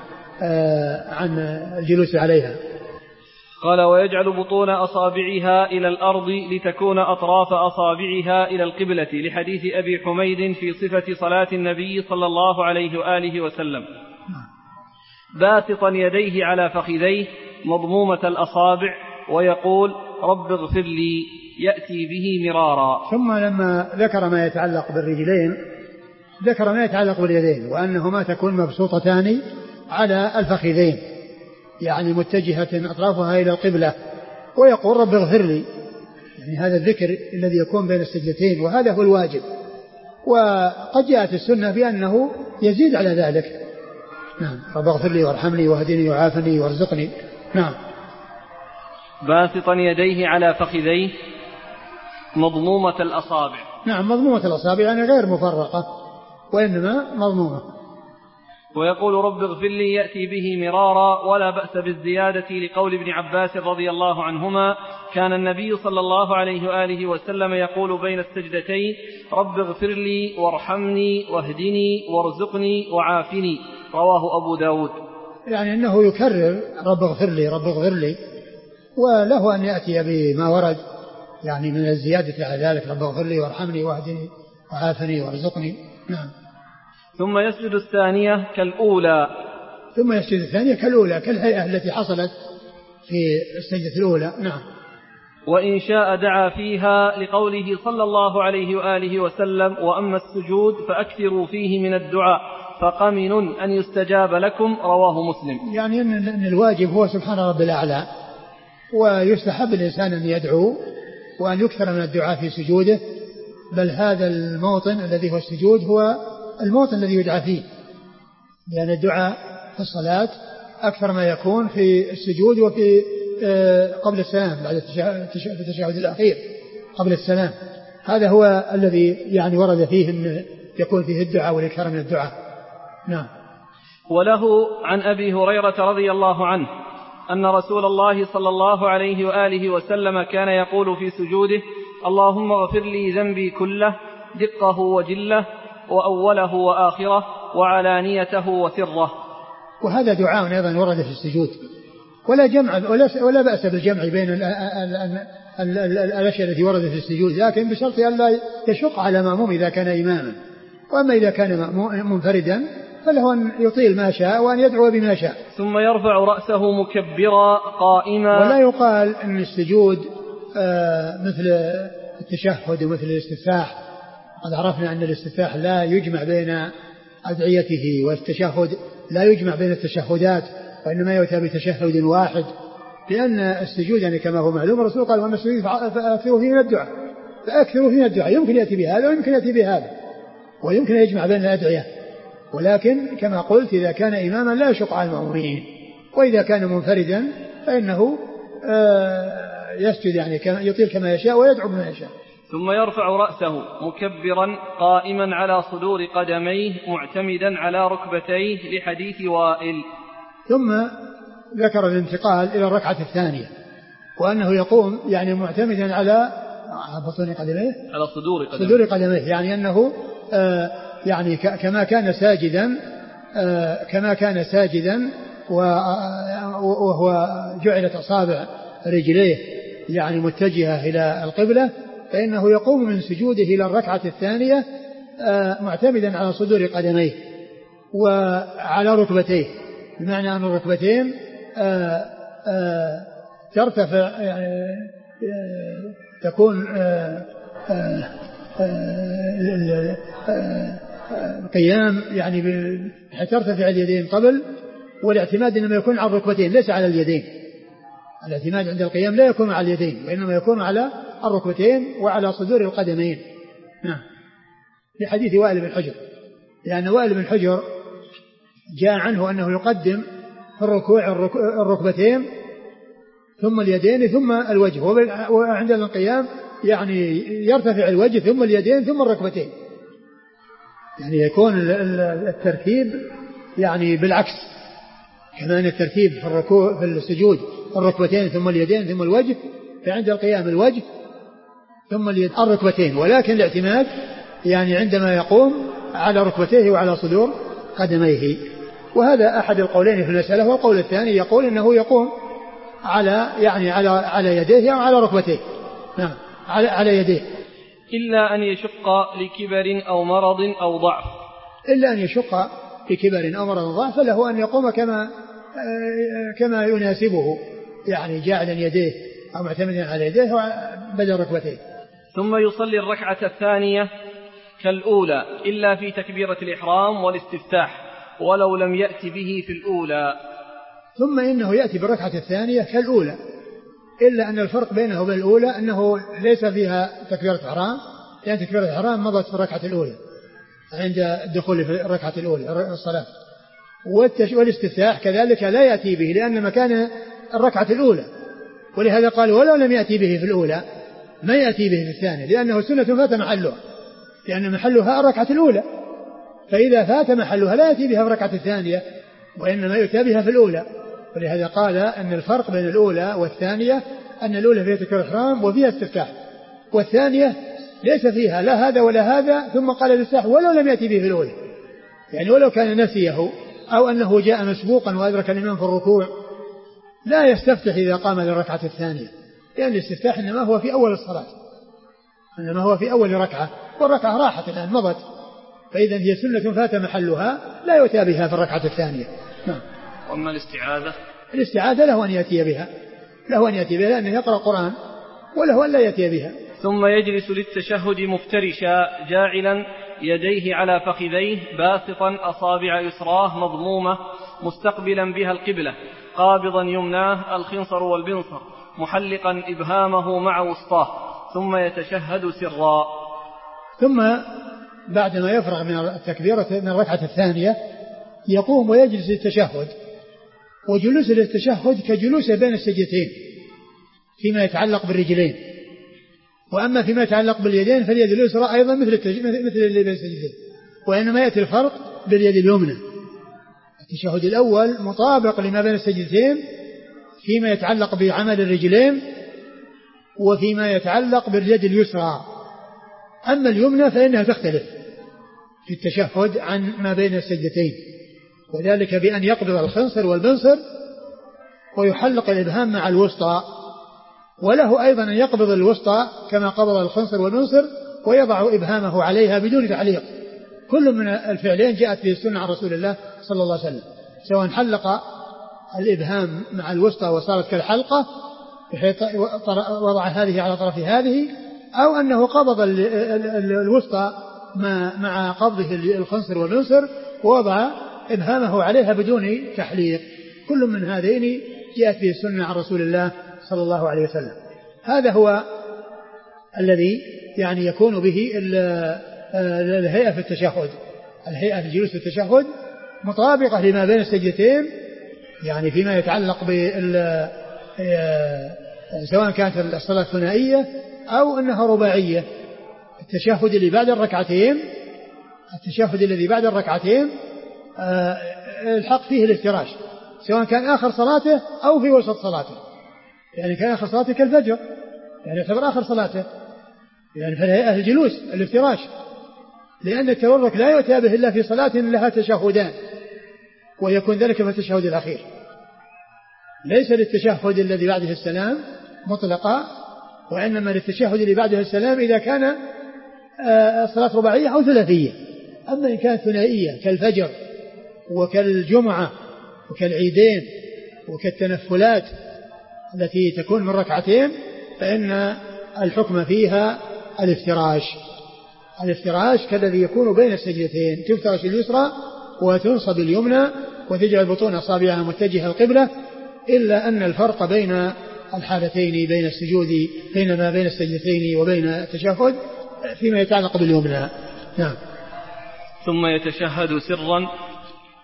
عن الجلوس عليها. قال ويجعل بطون أصابعها إلى الأرض لتكون أطراف أصابعها إلى القبلة، لحديث أبي حميد في صفة صلاة النبي صلى الله عليه وآله وسلم. باسطا يديه على فخذيه مضمومة الأصابع ويقول رب اغفر لي، يأتي به مرارا. ثم لما ذكر ما يتعلق بالرجلين ذكر ما يتعلق باليدين، وأنهما تكون مبسوطتان على الفخذين يعني متجهة أطرافها إلى القبلة، ويقول رب اغفر لي، يعني هذا الذكر الذي يكون بين السجدتين، وهذا هو الواجب. وقد جاءت السنة بأنه يزيد على ذلك. نعم. رب اغفر لي وارحمني واهدني وعافني وارزقني. نعم. باسطا يديه على فخذيه مضمومة الأصابع. نعم. مضمومة الأصابع يعني غير مفرقة وإنما مضمومة. ويقول رب اغفر لي، يأتي به مرارا، ولا بأس بالزيادة لقول ابن عباس رضي الله عنهما كان النبي صلى الله عليه وآله وسلم يقول بين السجدتين رب اغفر لي وارحمني واهدني وارزقني وعافني، رواه أبو داود. يعني أنه يكرر رب اغفر لي رب اغفر لي، وله أن يأتي بما ورد يعني من الزيادة على ذلك، رب اغفر لي وارحمني واهدني وعافني وارزقني. نعم. ثم يسجد الثانية كالأولى. ثم يسجد الثانية كالأولى كالهيئة التي حصلت في السجدة الأولى. نعم. وإن شاء دعا فيها لقوله صلى الله عليه وآله وسلم وأما السجود فأكثروا فيه من الدعاء فقمن أن يستجاب لكم، رواه مسلم. يعني أن الواجب هو سبحان رب الأعلى، ويستحب الإنسان أن يدعو وأن يكثر من الدعاء في سجوده، بل هذا الموطن الذي هو السجود هو الموطن الذي يدعى فيه، لأن الدعاء في الصلاة أكثر ما يكون في السجود وفي قبل السلام بعد التشهد الأخير قبل السلام. هذا هو الذي يعني ورد فيه أن يكون فيه الدعاء والإكثار من الدعاء. نعم. وله عن أبي هريرة رضي الله عنه أن رسول الله صلى الله عليه وآله وسلم كان يقول في سجوده اللهم اغفر لي ذنبي كله دقه وجله وأوله وآخره وعلانيته وسره. وهذا دعاء أيضا ورد في السجود، ولا بأس بالجمع بين الأشياء التي وردت في السجود، لكن بشرط أن لا يشق على مأموم إذا كان إماما. وأما إذا كان منفردا فله أن يطيل ما شاء وأن يدعو بما شاء. ثم يرفع رأسه مكبرا قائما. ولا يقال أن السجود مثل التشهد ومثل الاستفتاح. قد عرفنا أن الاستفتاح لا يجمع بين أدعيته، والتشهد لا يجمع بين التشهدات، وإنما يؤتى بتشهد واحد، لأن السجود يعني كما هو معلوم الرسول قال وأما السجود فأكثروا فيه من الدعاء، فأكثروا فيه من الدعاء. يمكن يأتي بهذا ويمكن يأتي بهذا، ويمكن يجمع بين الأدعية، ولكن كما قلت إذا كان إماما لا يشق على المأمومين، وإذا كان منفردا فإنه يسجد يعني يطيل كما يشاء ويدعو بما يشاء. ثم يرفع رأسه مكبرا قائما على صدور قدميه معتمدا على ركبتيه، لحديث وائل. ثم ذكر الانتقال إلى الركعة الثانية، وأنه يقوم يعني معتمدا على بطون قدميه على صدور قدميه، يعني أنه يعني كما كان ساجدا وهو جعلت أصابع رجليه يعني متجهة إلى القبلة، فإنه يقوم من سجوده إلى الركعة الثانية معتمدا على صدور قدميه وعلى ركبتيه، بمعنى أن الركبتين ترتفع تكون القيام يعني ترتفع اليدين قبل، والاعتماد إنما يكون على الركبتين ليس على اليدين. الاعتماد عند القيام لا يكون على اليدين، وإنما يكون على الركبتين وعلى صدور القدمين. نعم. في حديث وائل بن حجر، لأن وائل بن حجر جاء عنه أنه يقدم في الركوع الركبتين ثم اليدين ثم الوجه، وعند القيام يعني يرتفع الوجه ثم اليدين ثم الركبتين، يعني يكون الترتيب يعني بالعكس، كمان الترتيب في الركوع في السجود الركبتين ثم اليدين ثم الوجه، فعند القيام الوجه ثم الركبتين، ولكن الاعتماد يعني عندما يقوم على ركبتيه وعلى صدور قدميه. وهذا أحد القولين في المسألة. والقول الثاني يقول إنه يقوم على يديه أو على ركبتيه. نعم على يديه، إلا أن يشق لكبر أو مرض أو ضعف. إلا أن يشق لكبر أو مرض أو ضعف فله أن يقوم كما يناسبه، يعني جاعلا يديه أو معتمدا على يديه بدل ركبتيه. ثم يصلي الركعة الثانية كالأولى إلا في تكبيرة الإحرام والاستفتاح ولو لم يأتي به في الأولى. ثم إنه يأتي بالركعة الثانية كالأولى، إلا أن الفرق بينه وبين الأولى أنه ليس فيها تكبيرة إحرام، لأن تكبيرة الإحرام مضت في الركعة الأولى عند الدخول في الركعة الأولى الصلاة، والاستفتاح كذلك لا يأتي به لأن مكان الركعة الأولى، ولهذا قال ولو لم يأتي به في الأولى ما يأتي به في الثانية، لأنه سنة فات محلها، لأن محلها الركعة الأولى، فإذا فات محلها لا يأتي بها في الركعة الثانية وإنما يؤتى بها في الأولى. ولهذا قال أن الفرق بين الأولى والثانية أن الأولى فيها تكبيرة الإحرام وفيها استفتاح، والثانية ليس فيها لا هذا ولا هذا، ثم قال الاستفتاح ولو لم يأتي به في الأولى، يعني ولو كان نسيه أو أنه جاء مسبوقا وأدرك الإمام في الركوع لا يستفتح إذا قام للركعة الثانية، لأن الاستفتاح إنما هو في أول الصلاة، إنما هو في أول ركعة، والركعة راحت الآن مضت، فإذا هي سنة فات محلها لا يؤتى بها في الركعة الثانية. نعم. وأما الاستعاذة، الاستعاذة له أن يأتي بها، لأنه يقرأ القرآن وله أن لا يأتي بها. ثم يجلس للتشهد مفترشا جاعلا يديه على فخذيه باسطا أصابع يسراه مضمومة مستقبلا بها القبلة قابضا يمناه الخنصر والبنصر محلقا إبهامه مع وسطاه ثم يتشهد سرا. ثم بعدما يفرغ من التكبيرة من الركعة الثانية يقوم ويجلس للتشهد، وجلوس للتشهد كجلوس بين السجدتين فيما يتعلق بالرجلين، وأما فيما يتعلق باليدين فاليد اليسرى أيضا مثل اللي بين السجدتين، وإنما يأتي الفرق باليد اليمنى. التشهد الأول مطابق لما بين السجدتين فيما يتعلق بعمل الرجلين وفيما يتعلق باليد اليسرى، أما اليمنى فإنها تختلف في التشهد عن ما بين السجدتين، وذلك بأن يقبض الخنصر والبنصر ويحلق الإبهام مع الوسطى، وله أيضا أن يقبض الوسطى كما قبض الخنصر والبنصر ويضع إبهامه عليها بدون تعليق. كل من الفعلين جاءت به السنة عن رسول الله صلى الله عليه وسلم، سواء حلق الإبهام مع الوسطى وصارت كالحلقة بحيث وضع هذه على طرف هذه، أو أنه قبض الوسطى مع قبضه الخنصر والبنصر ووضع إبهامه عليها بدون تحليق. كل من هذين جاءت به السنة عن رسول الله صلى الله عليه وسلم. هذا هو الذي يعني يكون به الهيئة في التشهد، الهيئة في جلوس التشهد مطابقة لما بين السجدتين، يعني فيما يتعلق سواء كانت الصلاة ثنائية أو أنها رباعية. التشهد اللي بعد الركعتين الحق فيه الافتراش، سواء كان آخر صلاته أو في وسط صلاته، يعني كان آخر صلاته كالفجر يعني يعتبر آخر صلاته، يعني فالهيئة الجلوس الافتراش، لأن التورك لا يؤتى به إلا في صلاة لها تشهدان، ويكون ذلك في التشهد الأخير، ليس للتشهد الذي بعده السلام مطلقا، وإنما للتشهد اللي بعده السلام إذا كان صلاة رباعية أو ثلاثية. أما إن كانت ثنائية كالفجر وكالجمعة وكالعيدين وكالتنفلات التي تكون من ركعتين فإن الحكم فيها الافتراش كالذي يكون بين السجدتين، تفترش اليسرى وتنصب اليمنى وتجعل بطون أصابعها متجهة القبلة، إلا أن الفرق بين الحالتين بين السجود بين ما بين السجدتين وبين التشهد فيما يتعلق باليمنى. نعم. ثم يتشهد سرا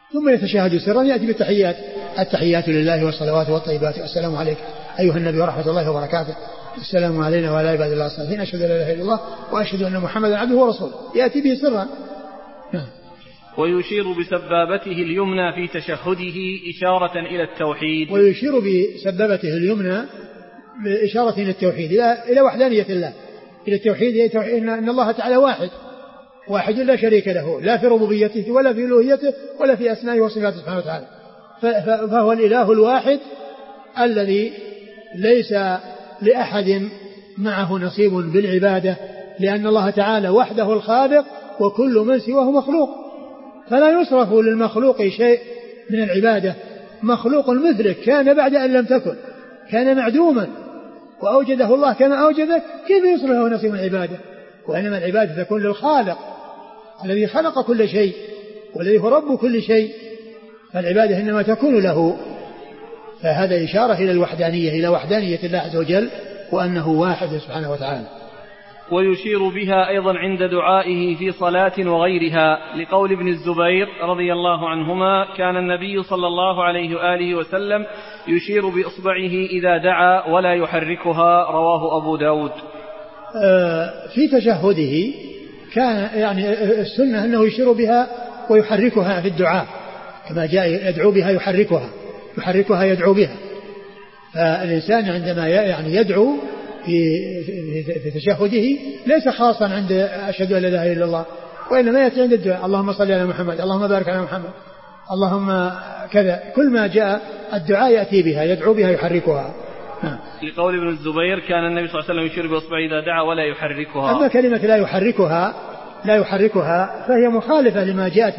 ثم يتشهد سرا يأتي بالتحيات: التحيات لله والصلوات والطيبات، السلام عليك أيها النبي ورحمة الله وبركاته، السلام علينا وعلى عباد الله الصالحين، أشهد أن لا إله إلا الله وأشهد أن محمدا عبده ورسوله، يأتي به سرا. ويشير بسبابته اليمنى في تشهده إشارة إلى التوحيد. ويشير بسبابته اليمنى إشارة إلى التوحيد، إلى وحدانية الله، إلى التوحيد، إن الله تعالى واحد لا شريك له، لا في ربوبيته ولا في ألوهيته ولا في أسمائه وصفاته سبحانه وتعالى، فهو الإله الواحد الذي ليس لأحد معه نصيب بالعبادة، لأن الله تعالى وحده الخالق وكل من سواه مخلوق، فلا يصرف للمخلوق شيء من العبادة. مخلوق مثلك كان بعد أن لم تكن، كان معدوما وأوجده الله كما أوجدك، كيف يصرف له نصيب من العبادة؟ وإنما العبادة تكون للخالق الذي خلق كل شيء والذي هو رب كل شيء، فالعبادة إنما تكون له. فهذا إشارة إلى الوحدانية، إلى وحدانية الله عز وجل وأنه واحد سبحانه وتعالى. ويشير بها أيضا عند دعائه في صلاة وغيرها، لقول ابن الزبير رضي الله عنهما: كان النبي صلى الله عليه وآله وسلم يشير بإصبعه إذا دعا ولا يحركها، رواه أبو داود. في تشهده كان يعني السنة أنه يشير بها ويحركها في الدعاء، كما جاء يدعو بها يحركها يدعو بها. فالإنسان عندما يعني يدعو في تشهده ليس خاصا عند أشهد أن لا إله إلا الله، وإنما يأتي عند الدعاء: اللهم صل على محمد، اللهم بارك على محمد، اللهم كذا، كل ما جاء الدعاء يأتي بها يدعو بها يحركها. لقول ابن الزبير: كان النبي صلى الله عليه وسلم يشير بإصبعه إذا دعا ولا يحركها. أما كلمة لا يحركها فهي مخالفة لما جاءت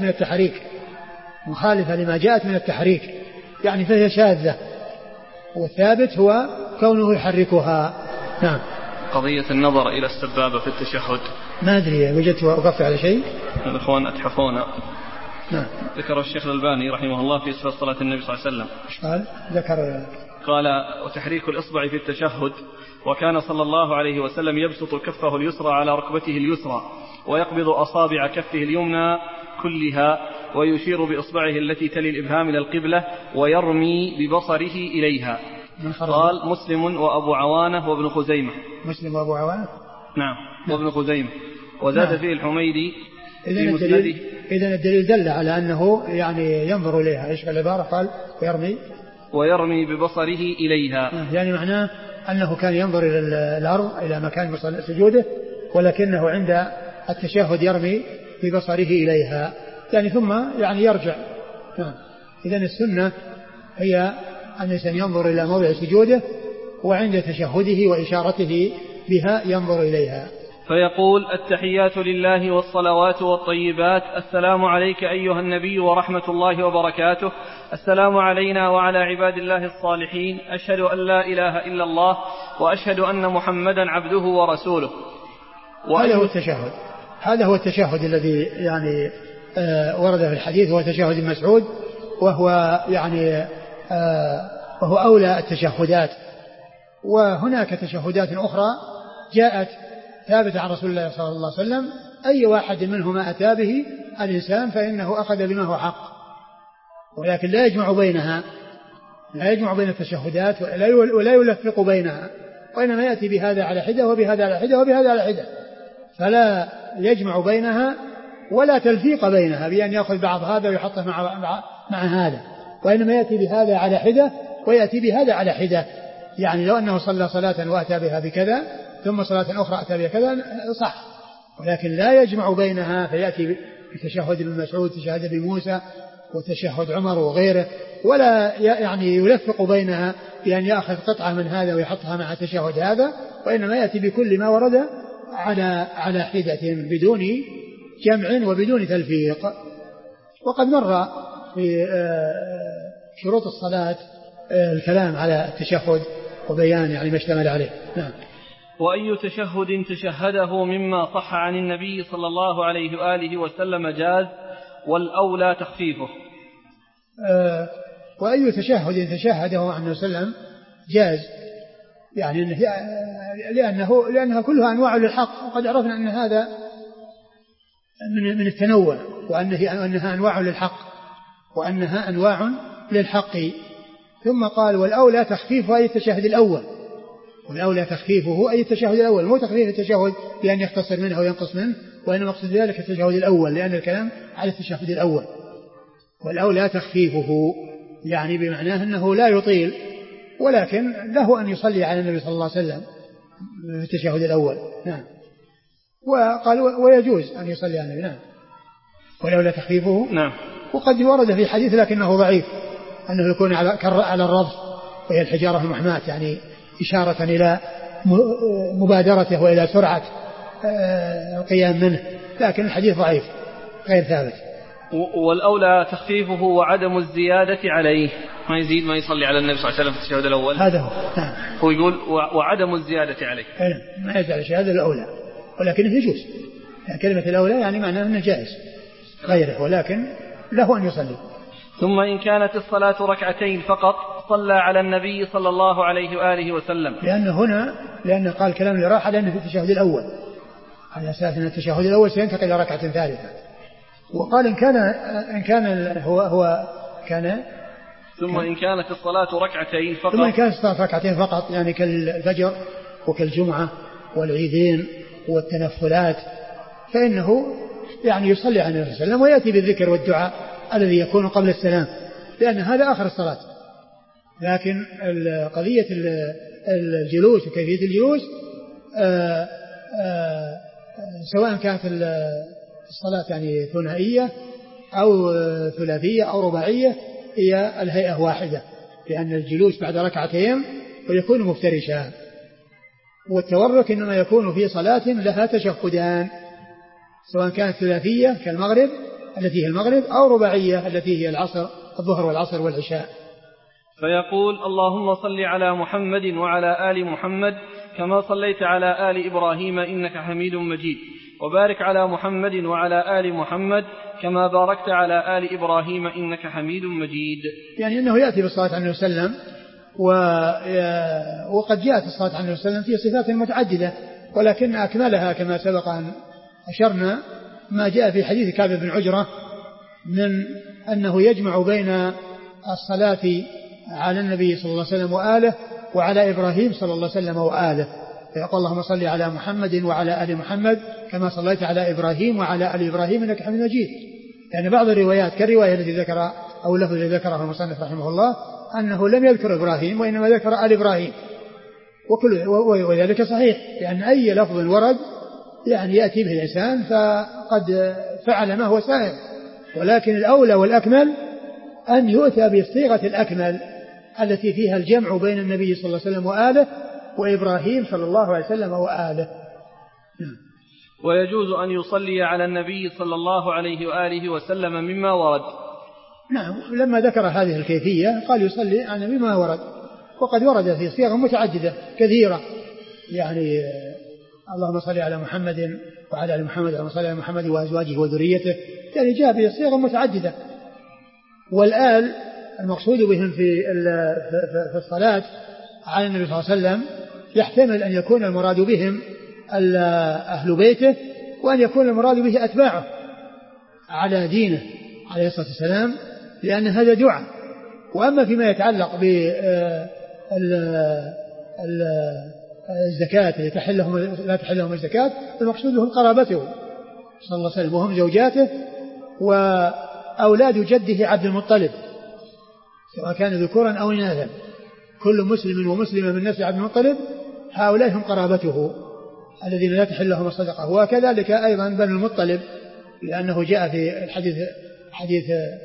من التحريك، يعني فهي شاذة، والثابت هو كونه يحركها. نعم. قضية النظر إلى السبابة في التشهد، ما أدري وجدت وقفت على شيء. الإخوان أتحفونا. نعم. ذكر الشيخ الألباني رحمه الله في صفة صلاة النبي صلى الله عليه وسلم. قال: وتحريك الإصبع في التشهد، وكان صلى الله عليه وسلم يبسط كفه اليسرى على ركبته اليسرى ويقبض أصابع كفه اليمنى كلها ويشير بإصبعه التي تلي الإبهام إلى القبلة ويرمي ببصره إليها. قال مسلم وأبو عوانة وابن خزيمة. مسلم وأبو عوانة؟ نعم. وابن خزيمة. وزاد فيه الحميدي في مسنده. إذن الدليل دل على أنه يعني ينظر إليها. إيش العبارة؟ قال ويرمي ببصره إليها، يعني معناه أنه كان ينظر إلى الأرض إلى مكان سجوده، ولكنه عند التشهد يرمي ببصره إليها، يعني ثم يعني يرجع. إذن السنة هي أن الإنسان ينظر إلى موضع سجوده، وعند تشهده وإشارته بها ينظر إليها. فيقول: التحيات لله والصلوات والطيبات، السلام عليك أيها النبي ورحمة الله وبركاته، السلام علينا وعلى عباد الله الصالحين، أشهد أن لا إله إلا الله وأشهد أن محمدا عبده ورسوله. هذا هو التشهد الذي يعني ورد في الحديث، هو تشهد مسعود، وهو يعني وهو أولى التشهدات. وهناك تشهدات أخرى جاءت ثابتة عن رسول الله صلى الله عليه وسلم، أي واحد منهما أتى به الإنسان فإنه أخذ بما هو حق، ولكن لا يجمع بين التشهدات ولا يلفق بينها، وإنما يأتي بهذا على حدة وبهذا على حدة وبهذا على حدة، فلا يجمع بينها ولا تلفيق بينها بأن يأخذ بعض هذا ويحطه مع هذا، وإنما يأتي بهذا على حدة ويأتي بهذا على حدة. يعني لو أنه صلى صلاة وأتى بها بكذا ثم صلاة أخرى أتى بها كذا صح، ولكن لا يجمع بينها، فيأتي بتشهد ابن مسعود، تشهد ابن موسى، وتشهد عمر وغيره، ولا يعني يلفق بينها بأن يأخذ قطعة من هذا ويحطها مع تشهد هذا، وإنما يأتي بكل ما ورد على حدة بدون جمع وبدون تلفيق. وقد مر في شروط الصلاة الكلام على التشهد وبيان يعني ما اشتمل عليه. نعم. وأي تشهد تشهده مما صح عن النبي صلى الله عليه وآله وسلم جاز، والأولى تخفيفه. وأي تشهد تشهده عنه وسلم جاز، يعني لأنها كلها أنواع للحق، وقد عرفنا أن هذا من التنوع، وأنها أنواع للحق، وأنها أنواع للحق. ثم قال والأولى تخفيفها أي التشهد الأول، والأولى تخفيفه أي التشهد الأول، مو تخفيف التشهد بأن يختصر منه أو ينقص منه، وإنما مقصد ذلك التشهد الأول لأن الكلام على التشهد الأول. والأولى تخفيفه يعني بمعناه أنه لا يطيل، ولكن له أن يصلي على النبي صلى الله عليه وسلم في التشهد الأول. نعم. وقال ويجوز أن يصلي على النبي. نعم. والأولى تخفيفه. نعم. وقد ورد في حديث لكنه ضعيف أنه يكون على الرضف وهي الحجارة المحماة، يعني إشارة إلى مبادرته وإلى سرعة القيام منه، لكن الحديث ضعيف غير ثابت. والأولى تخفيفه وعدم الزيادة عليه، ما يزيد ما يصلي على النبي صلى الله عليه وسلم في التشهد الأول، هذا هو. نعم. هو يقول وعدم الزيادة عليه، ما يزيد على شيء، هذا الأولى، ولكنه يجوز. يعني كلمة الأولى يعني معناه أنه جائز غيره، ولكن له أن يصلي. ثم إن كانت الصلاة ركعتين فقط صلى على النبي صلى الله عليه وآله وسلم، لأن قال كلام الراحة لأنه في التشهد الأول، على أساس أن التشهد الأول سينتقل إلى ركعة ثالثة. وقال إن كان هو كان ثم إن كانت الصلاة ركعتين فقط، ثم إن كانت الصلاة ركعتين فقط، يعني كالفجر وكالجمعة والعيدين والتنفلات، فإنه يعني يصلي على النبي صلى الله عليه وسلم ويأتي بالذكر والدعاء الذي يكون قبل السلام، لأن هذا آخر الصلاة. لكن قضية الجلوس وكيفية الجلوس سواء كانت الصلاة يعني ثنائية أو ثلاثية أو رباعية هي الهيئة واحدة، لأن الجلوس بعد ركعتين ويكون مفترشا، والتورك إنما يكون في صلاة لها تشهدان، سواء كانت ثلاثية كالمغرب التي هي المغرب أو رباعية التي هي العصر، الظهر والعصر والعشاء. فيقول اللهم صل على محمد وعلى آل محمد كما صليت على آل إبراهيم إنك حميد مجيد، وبارك على محمد وعلى آل محمد كما باركت على آل إبراهيم إنك حميد مجيد. يعني أنه يأتي بالصلاة على النبي صلى الله عليه وسلم، وقد جاءت الصلاة على النبي صلى الله عليه وسلم في صفات متعددة، ولكن أكملها كما سبق أن أشرنا ما جاء في حديث كعب بن عجرة من أنه يجمع بين الصلاة على النبي صلى الله عليه وسلم وآله وعلى إبراهيم صلى الله عليه وسلم وآله، فيقول اللهم صل على محمد وعلى آل محمد كما صليت على إبراهيم وعلى آل إبراهيم إنك حميد مجيد. يعني بعض الروايات كالرواية التي ذكر أو اللفظ الذي ذكره المصنف رحمه الله أنه لم يذكر إبراهيم وإنما ذكر آل إبراهيم، وذلك صحيح، لأن أي لفظ ورد يعني يأتي به الإنسان فقد فعل ما هو سائر، ولكن الأولى والأكمل أن يؤتى بالصيغة الأكمل التي فيها الجمع بين النبي صلى الله عليه وسلم وآله وإبراهيم صلى الله عليه وسلم وآله. ويجوز أن يصلي على النبي صلى الله عليه وآله وسلم مما ورد. نعم، لما ذكر هذه الكيفية قال يصلي على النبي ما ورد، وقد ورد في صيغ متعددة كثيرة، يعني اللهم صل على محمد وعلى آل محمد اللهم صل على محمد وأزواجه وذريته، يعني جاء في صيغ متعددة. والآل المقصود بهم في الصلاة على النبي صلى الله عليه وسلم يحتمل أن يكون المراد بهم أهل بيته، وأن يكون المراد به أتباعه على دينه عليه الصلاة والسلام، لأن هذا دعاء. وأما فيما يتعلق بالزكاة اللي لا تحلهم الزكاة، المقصود بهم قرابته صلى الله عليه وسلم وهم زوجاته وأولاد جده عبد المطلب سواء كان ذكورا أو إناثا، كل مسلم ومسلمة من نسل عبد المطلب هؤلاء هم قرابته الذين لا تحل لهم الصدقة. وكذلك أيضا بنو المطلب، لأنه جاء في الحديث حديث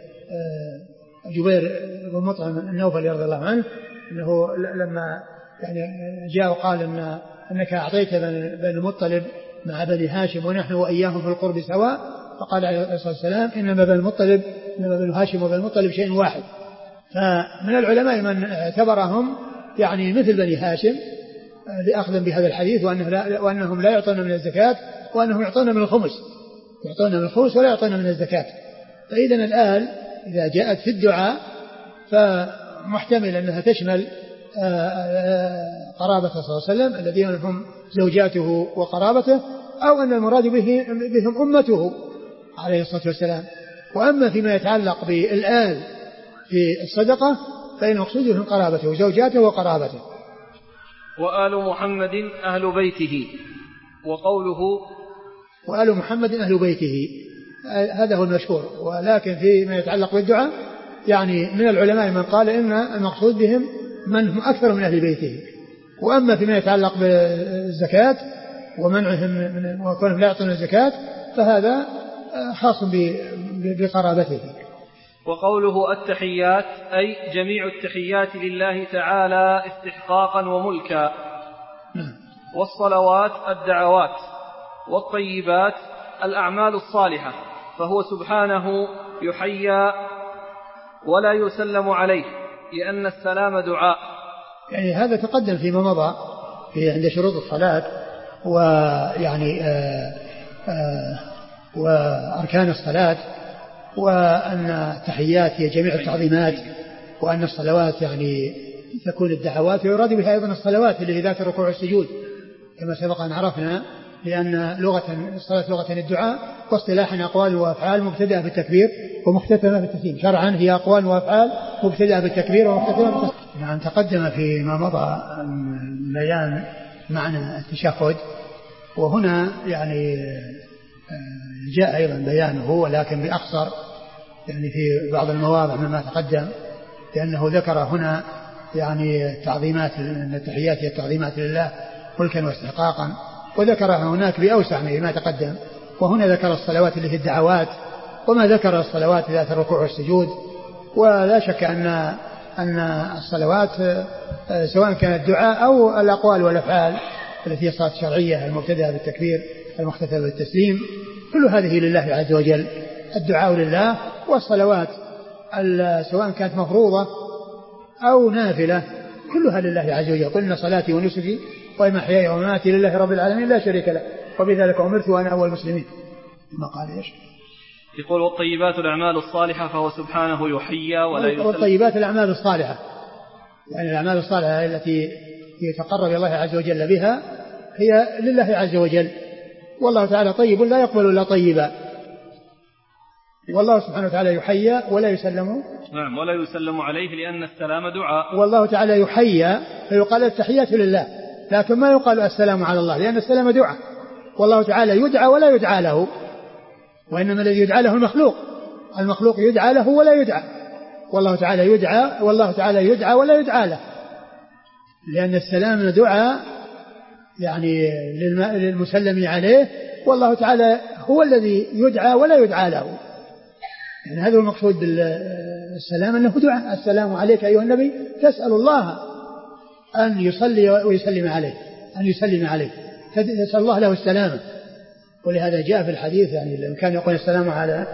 جبير بن مطعم النوفلي رضي الله عنه أنه لما يعني جاء وقال أنك أعطيت بني المطلب مع بني هاشم ونحن وإياهم في القرب سواء، فقال عليه الصلاة والسلام إنما بني هاشم وبني المطلب شيء واحد. فمن العلماء من اعتبرهم يعني مثل بني هاشم لأخذا بهذا الحديث، وأنهم لا يعطون من الزكاة، وأنهم يعطون من الخمس ولا يعطون من الزكاة. فإذا الآل إذا جاءت في الدعاء فمحتمل أنها تشمل قرابة صلى الله عليه وسلم الذين هم زوجاته وقرابته، أو أن المراد بهم أمته عليه الصلاة والسلام، وأما فيما يتعلق بالآل في الصدقة فإن المقصود من قرابته وزوجاته وقرابته. وآل محمد أهل بيته، وقوله وآل محمد أهل بيته هذا هو المشهور. ولكن فيما يتعلق بالدعاء يعني من العلماء من قال إن المقصود بهم من هم أكثر من أهل بيته. وأما فيما يتعلق بالزكاة ومنعهم وكونهم لا يعطون الزكاة فهذا خاص بقرابته. وقوله التحيات أي جميع التحيات لله تعالى استحقاقا وملكا. والصلوات الدعوات، والطيبات الأعمال الصالحة، فهو سبحانه يحيى ولا يسلم عليه لأن السلام دعاء. يعني هذا تقدم فيما مضى في عند شروط الصلاة ويعني وأركان الصلاة، وأن التحيات هي جميع التعظيمات، وأن الصلوات يعني تكون الدعوات، ويراد بها أيضا الصلوات اللي ذات الركوع والسجود كما سبق أن عرفنا، لأن الصلاة لغة الدعاء، واصطلاحا أقوال وأفعال مبتدأة بالتكبير ومختتمة بالتسليم. شرعا هي أقوال وأفعال مبتدأة بالتكبير ومختتمة بالتسليم. نعم تقدم فيما مضى بيان معنى التشهد، وهنا يعني جاء أيضا بيانه ولكن بأقصر يعني في بعض المواضع مما تقدم، لأنه ذكر هنا يعني التعظيمات، التحيات هي التعظيمات لله ملكا واستحقاقا، وذكرها هناك بأوسع مما تقدم. وهنا ذكر الصلوات اللي في الدعوات، وما ذكر الصلوات ذات الركوع والسجود. ولا شك أن الصلوات سواء كانت دعاء أو الأقوال والأفعال التي هي صلاة شرعية المبتدأة بالتكبير المختتمة بالتسليم، كل هذه لله عز وجل، الدعاء لله، والصلوات سواء كانت مفروضة أو نافلة كلها لله عز وجل. قلنا صلاتي ونسكي ومحياي ومماتي لله رب العالمين لا شريك له وبذلك أمرت وأنا أول المسلمين. ما قال إيش؟ يقول والطيبات الأعمال الصالحة فهو سبحانه يحيى ولا يسلم. والطيبات الأعمال الصالحة يعني الأعمال الصالحة التي يتقرب الله عز وجل بها هي لله عز وجل، والله تعالى طيب لا يقبل إلا طيبا، والله سبحانه وتعالى يحيى ولا يسلم. نعم ولا يسلم عليه لأن السلام دعاء. والله تعالى يحيى فيقال التحيات لله، لكن ما يقال السلام على الله لأن السلام دعاء. والله تعالى يدعى ولا يدعى له، وإنما الذي يدعى له المخلوق يدعى له ولا يدعى. والله تعالى يدعى ولا يدعى له، لأن السلام دعاء يعني للمسلم عليه، والله تعالى هو الذي يدعى ولا يدعى له. يعني هذا المقصود بالسلام أنه دعاء. السلام عليك أيها النبي، تسأل الله أن يصلي ويسلم عليه، أن يسلم عليه، تسأل الله له السلامة. ولهذا جاء في الحديث يعني لما كان يقول السلام على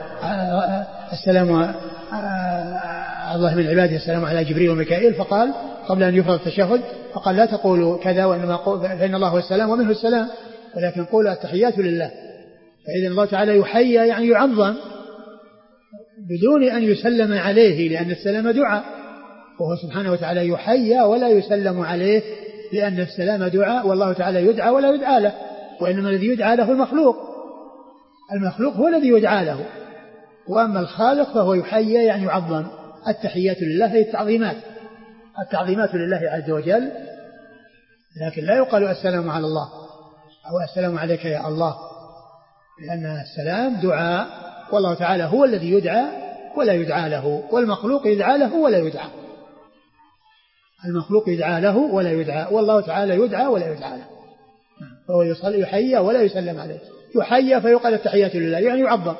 الله من عباده السلام على جبريل وميكائيل، فقال قبل أن يفرض التشهد فقال لا تقولوا كذا وإنما فإن الله هو السلام ومنه السلام، ولكن قولوا التحيات لله. فإذا الله تعالى يحيى يعني يعظم بدون أن يسلم عليه، لأن السلام دعاء، وهو سبحانه وتعالى يحيى ولا يسلم عليه لأن السلام دعاء، والله تعالى يدعى ولا يدعى له، وإنما الذي يدعى له المخلوق هو الذي يدعى له، وأما الخالق فهو يحيى يعني يعظم. التحيات لله هي التعظيمات لله عز وجل، لكن لا يقال السلام على الله أو السلام عليك يا الله، لأن السلام دعاء، والله تعالى هو الذي يدعى ولا يدعى له، والمخلوق يدعى له ولا يدعى. المخلوق يدعى له ولا يدعى، والله تعالى يدعى ولا يدعى له، فهو يحيى ولا يسلم عليه. يحيى فيقال التحيات لله يعني يعظم،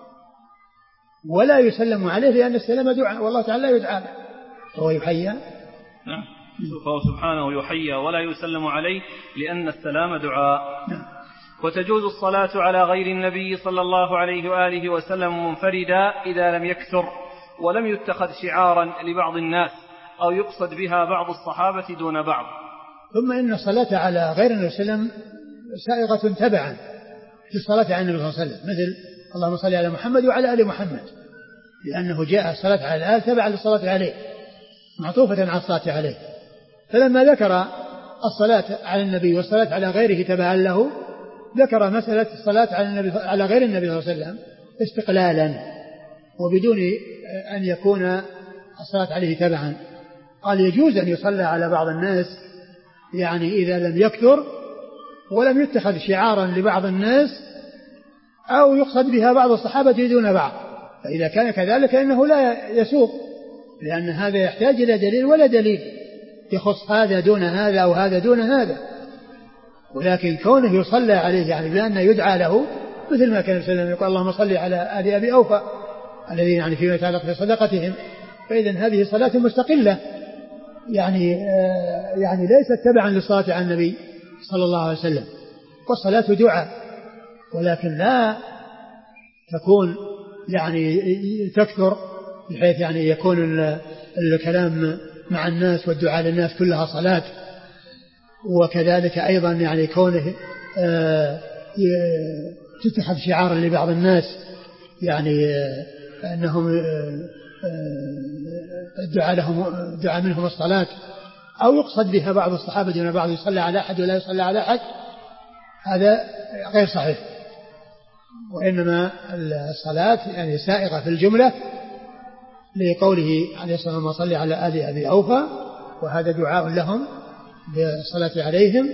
ولا يسلم عليه لأن السلام دعاء، والله تعالى لا يدعى له، فهو يحيى. نعم فهو سبحانه يحيى ولا يسلم عليه لأن السلام دعاء. نعم. وتجوز الصلاة على غير النبي صلى الله عليه وآله وسلم منفردا إذا لم يكثر ولم يتخذ شعارا لبعض الناس أو يقصد بها بعض الصحابة دون بعض. ثم إن الصلاة على غير النبي صلى الله عليه وسلم سائغة تبعا في الصلاة على النبي صلى الله عليه وسلم، مثل اللهم صل على محمد وعلى آل محمد، لأنه جاء الصلاة على الآل تبعا للصلاة عليه معطوفة على الصلاة عليه. فلما ذكر الصلاة على النبي والصلاة على غيره تبعا له، ذكر مسألة الصلاة على غير النبي صلى الله عليه وسلم وبدون أن يكون الصلاة عليه تبعا. قال يجوز أن يصلى على بعض الناس يعني إذا لم يكثر ولم يتخذ شعارا لبعض الناس أو يقصد بها بعض الصحابة دون بعض، فإذا كان كذلك إنه لا يسوق، لأن هذا يحتاج إلى دليل ولا دليل يخص هذا دون هذا أو هذا دون هذا. ولكن كونه يصلى عليه يعني بأن يدعى له، مثل ما كان النبي صلى الله عليه وسلم يقول اللهم صل على آل أبي أوفى الذين يعني فيما يتعلق بصدقتهم، فإذا هذه صلاة مستقلة يعني ليست تبعا للصلاة على النبي صلى الله عليه وسلم. والصلاة دعاء، ولكن لا تكون يعني تكثر بحيث يعني يكون الكلام مع الناس والدعاء للناس كلها صلاة. وكذلك أيضا يعني كونه تتخذ شعارا لبعض الناس يعني أنهم دعاء منهم الصلاة، أو يقصد بها بعض الصحابة دون بعض، يصلى على أحد ولا يصلى على أحد، هذا غير صحيح. وإنما الصلاة يعني سائغة في الجملة لقوله عليه الصلاة والسلام صلى على آل أبي أوفى، وهذا دعاء لهم بالصلاة عليهم.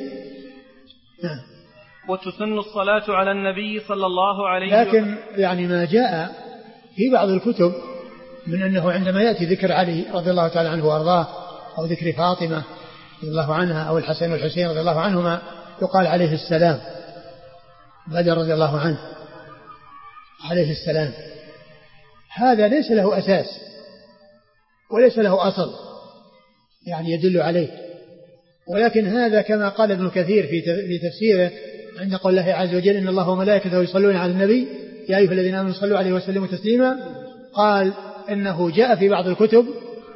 وتسن الصلاة على النبي صلى الله عليه وسلم. لكن يعني ما جاء في بعض الكتب من أنه عندما يأتي ذكر علي رضي الله تعالى عنه وأرضاه أو ذكر فاطمة رضي الله عنها أو الحسن والحسين رضي الله عنهما يقال عليه السلام، بدر رضي الله عنه عليه السلام. هذا ليس له أساس وليس له أصل يعني يدل عليه، ولكن هذا كما قال ابن كثير في تفسيره عند قول الله عز وجل إن الله وملائكته يصلون على النبي يا أيها الذين آمنوا صلوا عليه وسلموا تسليما، قال إنه جاء في بعض الكتب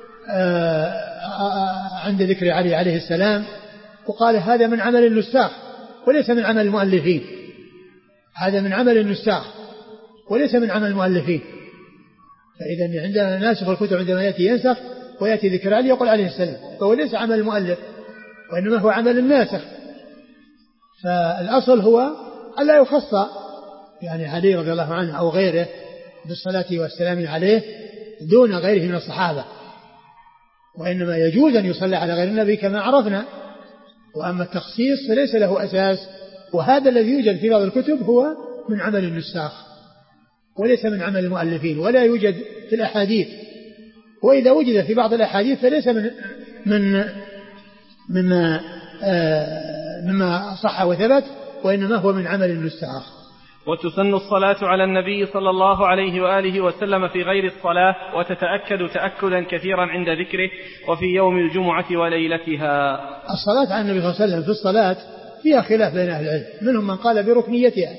عند ذكر علي عليه السلام وقال هذا من عمل النساخ وليس من عمل المؤلفين، هذا من عمل النساخ وليس من عمل المؤلفين. فإذا عندنا ناسخ الكتب عندما يأتي ينسخ ويأتي ذكر علي يقول عليه السلام، فهو ليس عمل المؤلف وإنما هو عمل الناسخ. فالأصل هو ألا يخص يعني علي رضي الله عنه أو غيره بالصلاة والسلام عليه دون غيره من الصحابة، وإنما يجوز أن يصلى على غير النبي كما عرفنا. وأما التخصيص فليس له أساس، وهذا الذي يوجد في بعض الكتب هو من عمل النساخ وليس من عمل المؤلفين، ولا يوجد في الأحاديث، وإذا وجد في بعض الأحاديث فليس مما صح وثبت، وإنما هو من عمل النساخ. وتسن الصلاة على النبي صلى الله عليه وآله وسلم في غير الصلاة، وتتأكد تأكدا كثيرا عند ذكره وفي يوم الجمعة وليلتها. الصلاة على النبي صلى الله عليه وسلم في الصلاة فيها خلاف بين أهل العلم، منهم من قال بركنيتها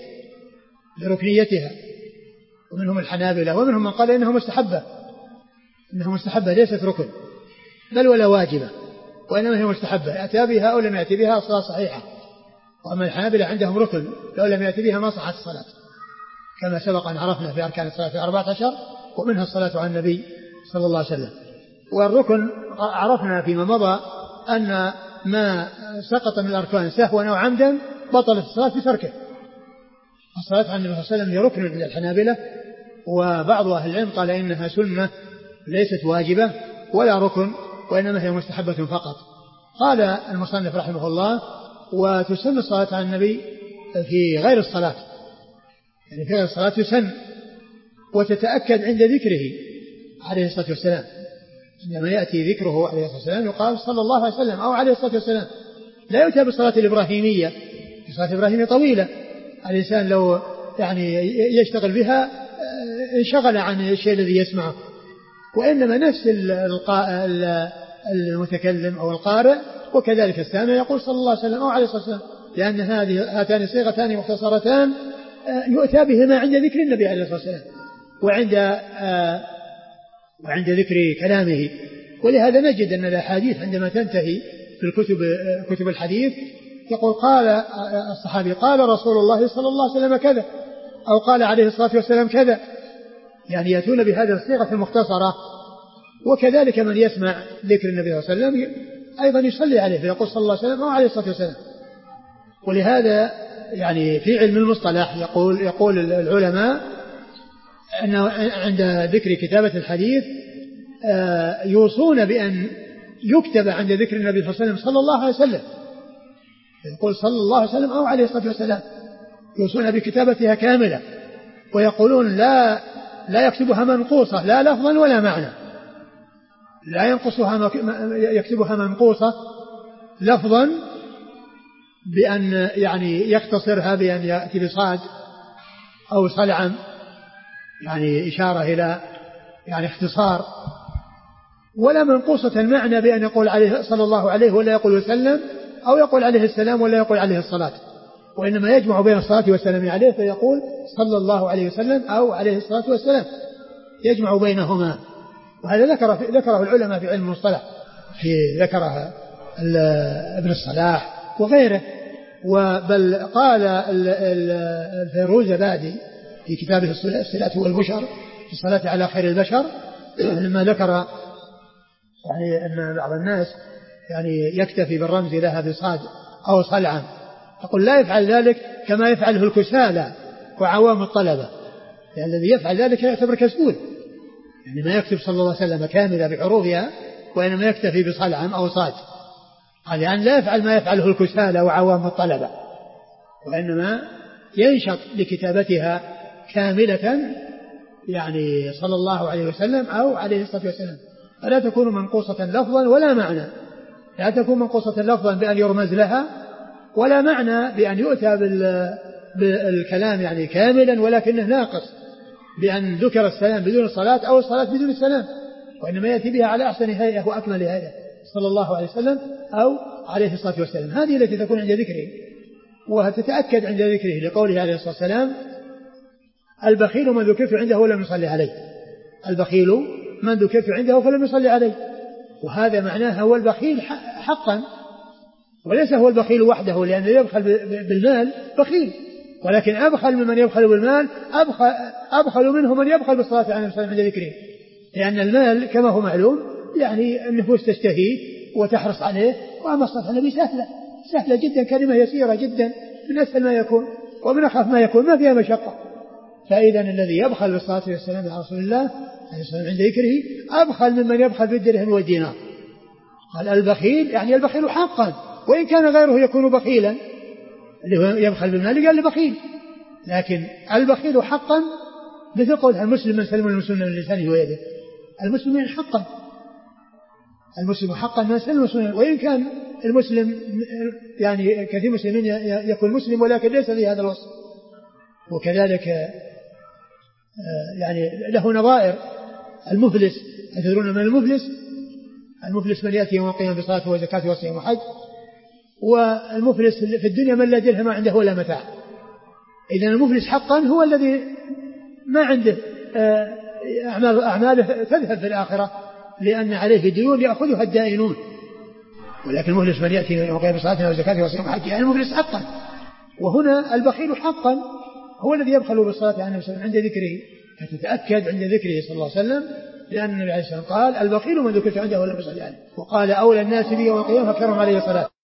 ومنهم الحنابلة، ومنهم من قال إنه مستحبة ليست ركن بل ولا واجبة، وإنما هي مستحبة أتى بها أو لم يأتي بها الصلاة صحيحة. وأما الحنابلة عندهم ركن لو لم يأتي بها ما صحت الصلاة، كما سبق أن عرفنا في أركان الصلاة في 14 ومنها الصلاة على النبي صلى الله عليه وسلم. والركن عرفنا فيما مضى أن ما سقط من الأركان سهوا أو عمدا بطلت الصلاة بتركه. الصلاة على النبي صلى الله عليه وسلم هي ركن عند الحنابلة، وبعض أهل العلم قال إنها سنة ليست واجبة ولا ركن، وإنما هي مستحبة فقط. قال المصنف رحمه الله وتسن الصلاة على النبي في غير الصلاة، يعني في غير الصلاة يسن، وتتأكد عند ذكره عليه الصلاة والسلام. عندما يأتي ذكره عليه الصلاة والسلام يقال صلى الله عليه وسلم أو عليه الصلاة والسلام، لا يؤتى بالصلاة الإبراهيمية. الصلاة الإبراهيمية طويلة، الإنسان لو يعني يشتغل بها انشغل عن الشيء الذي يسمعه، وإنما نفس المتكلم أو القارئ وكذلك السامع يقول صلى الله عليه وسلم أو عليه الصلاة والسلام، لأن هاتان صيغتان مختصرتان يؤتى بهما عند ذكر النبي عليه الصلاة والسلام وعند ذكر كلامه. ولهذا نجد أن الأحاديث عندما تنتهي في كتب الحديث يقول قال الصحابي قال رسول الله صلى الله عليه وسلم كذا، أو قال عليه الصلاة والسلام كذا، يعني يأتون بهذه الصيغة المختصرة. وكذلك من يسمع ذكر النبي صلى الله عليه وسلم أيضا يصلي عليه فيقول صلى الله عليه وسلم أو عليه الصلاة والسلام. ولهذا يعني في علم المصطلح يقول العلماء أنه عند ذكر كتابة الحديث يوصون بأن يكتب عند ذكر النبي صلى الله عليه وسلم صلى الله عليه وسلم، يقول صلى الله عليه وسلم أو عليه الصلاة والسلام، يوصون بكتابتها كاملة، ويقولون لا يكتبها منقوصة لا لفظا ولا معنى، لا يكتبها منقوصة لفظا بأن يعني يختصرها بأن يأتي بصاد أو صلعا، يعني إشارة إلى يعني اختصار، ولا منقوصة المعنى بأن يقول عليه صلى الله عليه ولا يقول وسلم، أو يقول عليه السلام ولا يقول عليه الصلاة، وإنما يجمع بين الصلاة والسلام عليه فيقول صلى الله عليه وسلم أو عليه الصلاة والسلام، يجمع بينهما. وهذا ذكره العلماء في علم المصطلح، ذكرها ابن الصلاح وغيره. بل قال الفيروزابادي في كتابه الصلاة والبشر في الصلاة على خير البشر لما ذكر يعني أن بعض الناس يعني يكتفي بالرمز لها بصاد أو صلعا، يقول لا يفعل ذلك كما يفعله الكسالى وعوام الطلبة، يعني الذي يفعل ذلك يعتبر كسول، يعني ما يكتب صلى الله عليه وسلم كاملة بحروفها، وإنما يكتفي بصلعا أو صاد، قال يعني لا يفعل ما يفعله الكسالى وعوام الطلبة، وإنما ينشط لكتابتها كاملة يعني صلى الله عليه وسلم أو عليه الصلاة والسلام، فلا تكون منقوصة لفظا ولا معنى، لا تكون منقوصة لفظا بأن يرمز لها، ولا معنى بأن يؤتى بالكلام يعني كاملا ولكنه ناقص بأن ذكر السلام بدون الصلاة أو الصلاة بدون السلام، وإنما يأتي بها على أحسن هيئة وأكمل هيئة صلى الله عليه وسلم أو عليه الصلاة والسلام. هذه التي تكون عند ذكره، وتتأكد عند ذكره لقوله عليه الصلاة والسلام البخيل من ذكرت عنده ولم يصلي عليه، البخيل من ذكرت عنده فلم يصلي عليه، وهذا معناه هو البخيل حقا، وليس هو البخيل وحده، لأنه يبخل بالمال بخيل، ولكن أبخل ممن يبخل بالمال أبخل منه من يبخل بالصلاة عليه وسلم عند ذكره، لأن المال كما هو معلوم يعني النفوس تشتهي وتحرص عليه، وأما الصلاة النبي سهلة جدا، كلمة يسيرة جدا، من أسهل ما يكون ومن أخف ما يكون، ما فيها مشقة. فإذا الذي يبخل بالصلاة والسلام على رسول الله عليه الصلاة عند ذكره أبخل ممن يبخل بالدرهم والدينار. قال البخيل يعني البخيل حقا، وإن كان غيره يكون بخيلا، اللي هو يبخل بالمال قال بخيل، لكن البخيل حقا مثل قول المسلم من سلم المسلمين من لسانه ويده، المسلمين حقا، المسلم حقا من سلم المسلمين، وإن كان المسلم يعني كثير مسلمين يكون مسلم ولكن ليس في هذا الوصف. وكذلك يعني له نظائر، المفلس تدرون من المفلس؟ المفلس من يأتي يوم القيامة بصلاته وزكاته وصيام وحج، والمفلس في الدنيا من لا درهم عنده ولا متاع. إذن المفلس حقا هو الذي ما عنده أعماله تذهب في الآخرة لأن عليه ديون يأخذها الدائنون، ولكن المفلس من يأتي يوم القيامة بصلاته وزكاته وصيام وحج يعني المفلس حقا. وهنا البخيل حقا هو الذي يبخل بالصلاة عليه وسلم عند ذكره، فتتأكد عند ذكره صلى الله عليه وسلم، لأن النبي عليه الصلاة والسلام قال البخيل من ذكرت عنده ولم يصلي عليه، وقال أولى الناس بي يوم القيامة فكرهم عليه الصلاة.